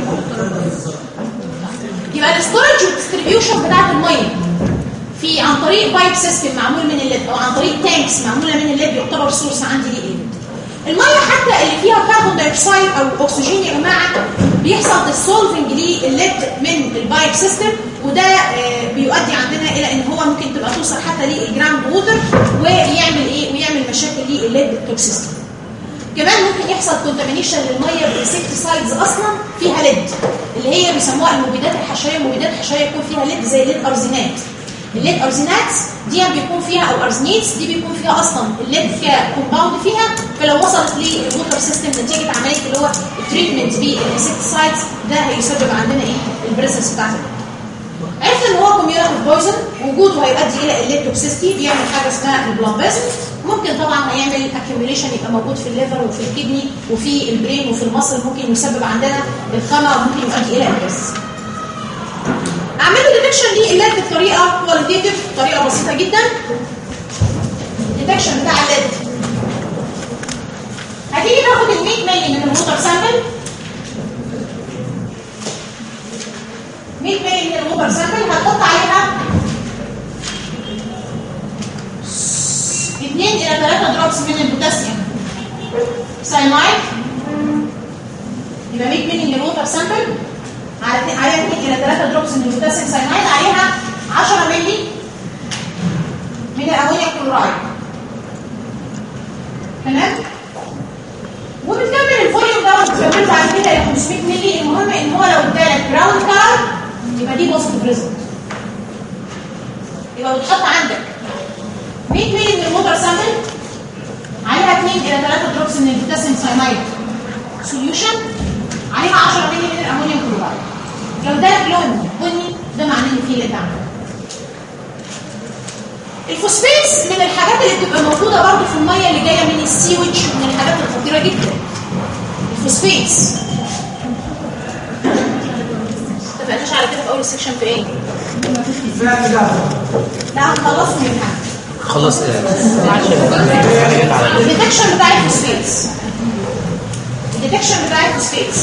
Speaker 1: يبقى الستورج والديستريبيوشن بتاعت الميه في عن طريق بايب سيستم معمول من الليد او عن طريق تانكس معموله من الليد يعتبر سورس عندي للليد. الميه حتى اللي فيها كربون دايوكسيد او اكسجين يا جماعه بيحصل ديسولفنج للليد من البايب سيستم، وده بيؤدي عندنا الى ان هو ممكن تبقى توصل حتى للجراوند ووتر ويعمل ايه؟ ويعمل مشاكل للليد توكسيستي. كمان ممكن يحصل كونتامينيشن للميه بانسكتيسايدز اصلا فيها ليد اللي هي بيسموها المبيدات الحشريه. المبيدات الحشريه يكون فيها ليد زي ليد ارزينات. الليد ارزينات دي بيكون فيها او ارزنيتس دي بيكون فيها اصلا الليد فيها كومباوند فيها، فلو وصلت للووتر سيستم نتيجه عمليه اللي هو التريتمنت بالانسكتيسايدز ده هيسبب عندنا ايه؟ البريسنس بتاعت الليد. عرفنا ان هو كوميونيتيف بويزن وجوده هيؤدي الى الليد توكسيستي، بيعمل حاجه اسمها البلامبيزم. ممكن طبعا هيعمل اكيوميليشن يبقى موجود في الليفر وفي الكدني وفي البرين وفي المصل، ممكن يسبب عندنا الخمى وممكن يؤدي الى البريس. اعملوا ديتكشن للليد بطريقه كواليتيف، طريقه بسيطه جدا. ديتكشن بتاع الليد هتيجي تاخد ال 100 مللي من الووتر سامبل ساينايد يبقى 100 مللي للوتر سامبل عليها 2 الى 3 دروبس من البوتاسيوم ساينايد، عليها 10 مللي من الامونيوم كلورايد. تمام؟ وبتكمل الفوليوم ده وبتكمله بعد كده الى 500 مللي. المهم ان هو لو ادالك براون كارد يبقى دي بوزيتيف ريزلت. يبقى بتحط عندك 100 مللي من الووتر سامبل عليها 2 الى 3 دروبس من البوتاسيوم ساينايد سوليوشن، عليها 10 مللي من الامونيوم كلورايد. لو ادالك لون بني ده معناه ان فيه لقاء. الفوسفيتس من الحاجات اللي بتبقى موجوده برضه في الميه اللي جايه من السيوج، من الحاجات الخطيره جدا. الفوسفيتس اتفقناش على كده في اول السكشن في ايه؟ لا هنخلصوا منها.
Speaker 4: خلص
Speaker 1: الديتكشن بتاع الفوسفيتس. الديتكشن بتاع الفوسفيتس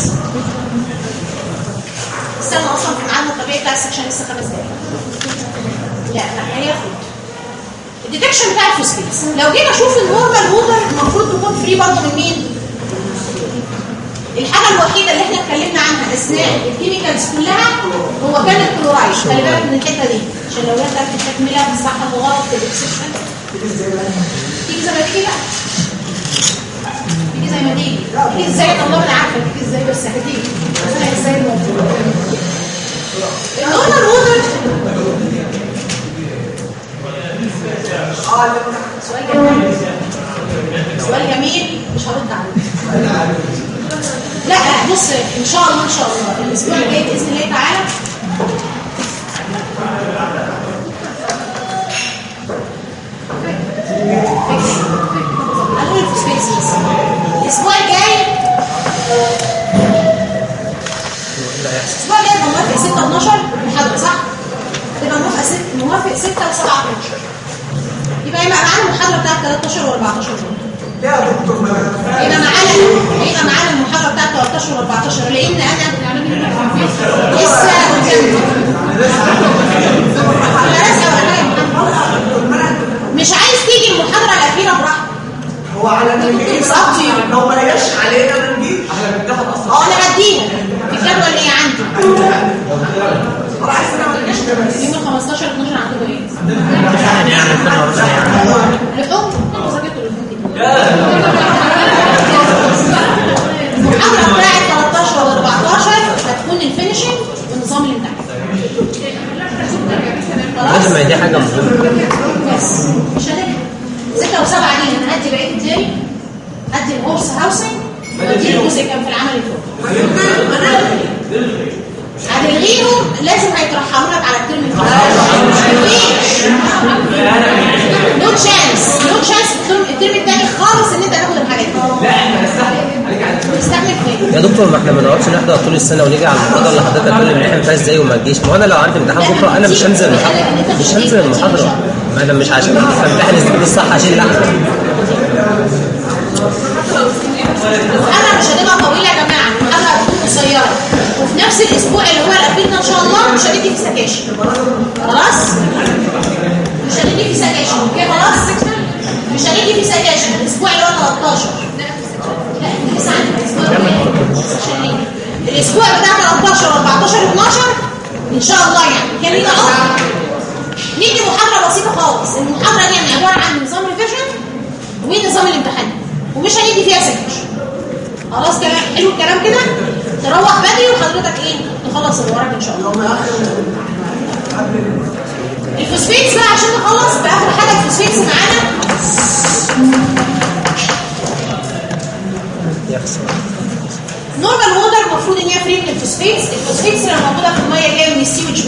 Speaker 1: استنى، اصلا في ميعادنا الطبيعي بتاع السكشن لسه 5 دقايق. لا هياخد الديتكشن بتاع الفوسفيتس. لو جينا اشوف النورمال ووتر المفروض تكون فري برضه من مين؟ الحاجه الوحيده اللي احنا اتكلمنا عنها اثناء الكيميكالز كلها هو كان الكلورايد. خلي بالك من الحته دي عشان لو جت تعرف تكملها بالصح والغلط في الاكسبشن. تيجي زي ما تيجي بقى، تيجي زي ما تيجي. تيجي ازاي؟ والله انا عارفه تيجي ازاي، بس هتيجي ازاي الموضوع. النورمال ووتر سؤال جميل مش هرد عليه. لا بص ان شاء الله الاسبوع الجاي باذن الله تعالى هنقول الفوسفيتس بس. الاسبوع الجاي موافق 6/12 محاضره صح؟ تبقى موافق 6 و7/12. يبقى معانا المحاضره بتاعت 13 و14 يبقى معانا المحاضره بتاعت 13 و14 لان انا لسه مش عايز تيجي المحاضره الاخيره براحتك.
Speaker 3: هو على لو ما لقاش علينا ما نجيش. احنا بنتاخد اصلا.
Speaker 1: انا بديها في الجدول اللي عندي.
Speaker 3: انا عايز انا ما نجيش كده.
Speaker 1: يوم 15 12 عندكم ايه؟ لحوم انتوا ذاكرتوا المحاضره بتاعت 13 و14 هتكون الفينيشنج ونظام الامتحان.
Speaker 4: لازم دي حاجه مهمه
Speaker 1: بس مش هنبدا 6 و7 دي انا هدي بقيه التاني، هدي الهورس هاوسنج وادي الجزء كان في العمل الفوق. هتلغيهم لازم هيترحموا لك على الترم نو تشانس الترم الثاني خالص ان انت تاخد الحاجات دي.
Speaker 3: لا احنا نستحمل
Speaker 1: فين
Speaker 4: يا دكتور؟ ما احنا ما نقعدش نحضر طول السنه ونيجي على المحاضره اللي حضرتك تقول الامتحان فيها ازاي وما تجيش. ما انا لو عندي امتحان بكره انا مش هنزل المحاضره. ما انا مش عشان امتحن السنه الصح عشان اللحظه.
Speaker 1: المحاضره مش هتبقى طويله يا جماعه، المحاضره هتكون قصيره وفي نفس الاسبوع اللي هو الاخير ده ان شاء الله مش هندي في سكاشن. خلاص مش هندي في سكاشن. اوكي خلاص مش هندي في سكاشن الاسبوع اللي هو 13. لا لسه عندنا الاسبوع بتاع 13 و14 و12 ان شاء الله يعني كان لينا ندي محاضره بسيطه خالص. المحاضره دي يعني عباره عن نظام الفيجن ونظام الامتحان ومش هندي فيها سكاشن. خلاص كلام حلو الكلام كده. تروح بدري وحضرتك ايه تخلص اللي وراك ان شاء الله. الفوسفيتس بقى عشان نخلص باخر حاجه الفوسفيتس معانا. نورمال ووتر المفروض ان هي فري من الفوسفيتس. الفوسفيتس اللي موجوده في الميه جايه من السيوج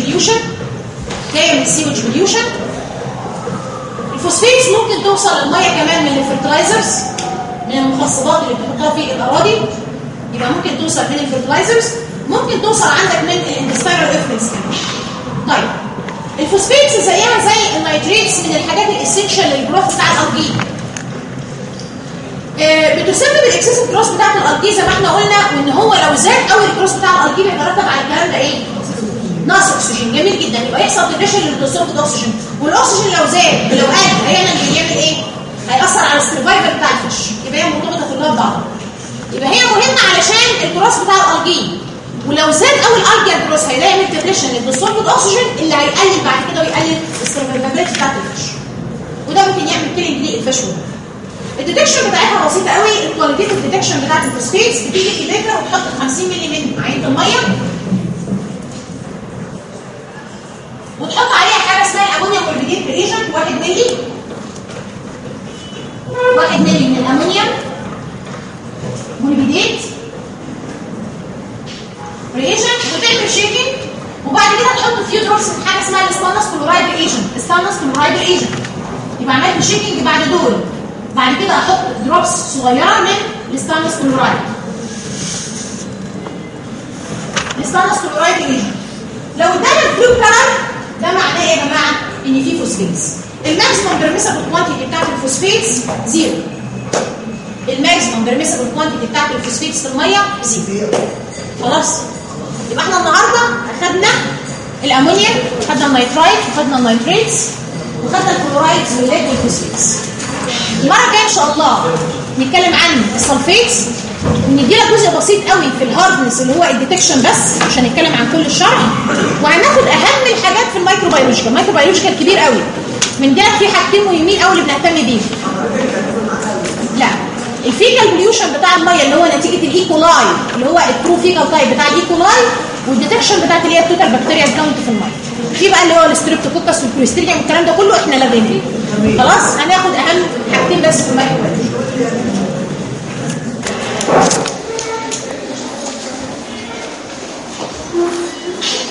Speaker 1: بوليوشن. الفوسفيتس ممكن توصل للميه كمان من الفيرتلايزرز، من المخصبات اللي بتحطها في الاراضي. يبقى ممكن توصل من الفيرتلايزرز، ممكن توصل عندك من الاندستريال افلز. طيب الفوسفيتس زيها زي النيتريتس من الحاجات الاسينشال للجروث بتاع الالجي. بتسبب الاكسسيف جروث بتاعت الالجي زي ما احنا قلنا، وان هو لو زاد قوي الجروث بتاع الالجي بيترتب على الكلام ده ايه؟ نقص اكسجين. جميل جدا. يبقى يحصل ديبريشن للدوسورت الاكسجين، والاكسجين لو زاد لو قل هيعمل ايه؟ هيأثر على السرفايفل بتاع الفيش. يبقى هي مرتبطه كلها ببعضها. ولو زاد قوي الالجيا جروس هيلاقي انتجريشن للديسولفد اكسجين اللي هيقلل بعد كده ويقلل السرفيفابيلتي بتاعت الفيش، وده ممكن يعمل كيلينج للفيش. الديتكشن بتاعتها بسيطه قوي. الكواليتيف ديتكشن بتاعت الفوسفيتس بتيجي في بيكره وتحط 50 مللي من عينه الميه وتحط عليها حاجه اسمها الامونيا موربيديت ريجنت 1 مللي من الامونيا موربيديت ريجنت وتعمل شيكينج، وبعد كده تحط فيو دروبس من حاجه اسمها الستانلس كلورايد ريجنت. يبقى عملت شيكينج بعد دول، بعد كده احط دروبس صغيره من الستانلس كلورايد ريجنت. لو ادانا البلو كلر ده معناه ايه يا جماعه؟ ان في فوسفيتس. الماكسيمم بيرميسبل كوانتيتي بتاعت الفوسفيتس زيرو. الماكسيمم بيرميسبل كوانتيتي بتاعت الفوسفيتس في الميه زيرو. خلاص؟ يبقى احنا النهارده اخدنا الامونيا، خدنا النيترايت، وخدنا النيتريتس، وخدنا الكلورايدز والفوسفيتس. المره الجايه ان شاء الله نتكلم عن السلفيتس، ونديلك جزء بسيط قوي في الهاردنس اللي هو الديتكشن بس عشان نتكلم عن كل الشرح، وهناخد اهم الحاجات في الميكروبيولوجيكال كبير قوي. من ده في حاجتين مهمين قوي اللي بنهتم بيهم. لا، الفيكال بوليوشن بتاع الميه اللي هو نتيجه الايكولاي اللي هو الترو فيكال تايب بتاع الايكولاي، والديتكشن بتاعت اللي هي التوتال بكتيريا كاونت في الميه. في بقى اللي هو الستريبتوكوكس والكوليستريديوم والكلام ده كله احنا لاغينه. خلاص، هناخد اهم حاجتين بس في الميكروبيولوجي.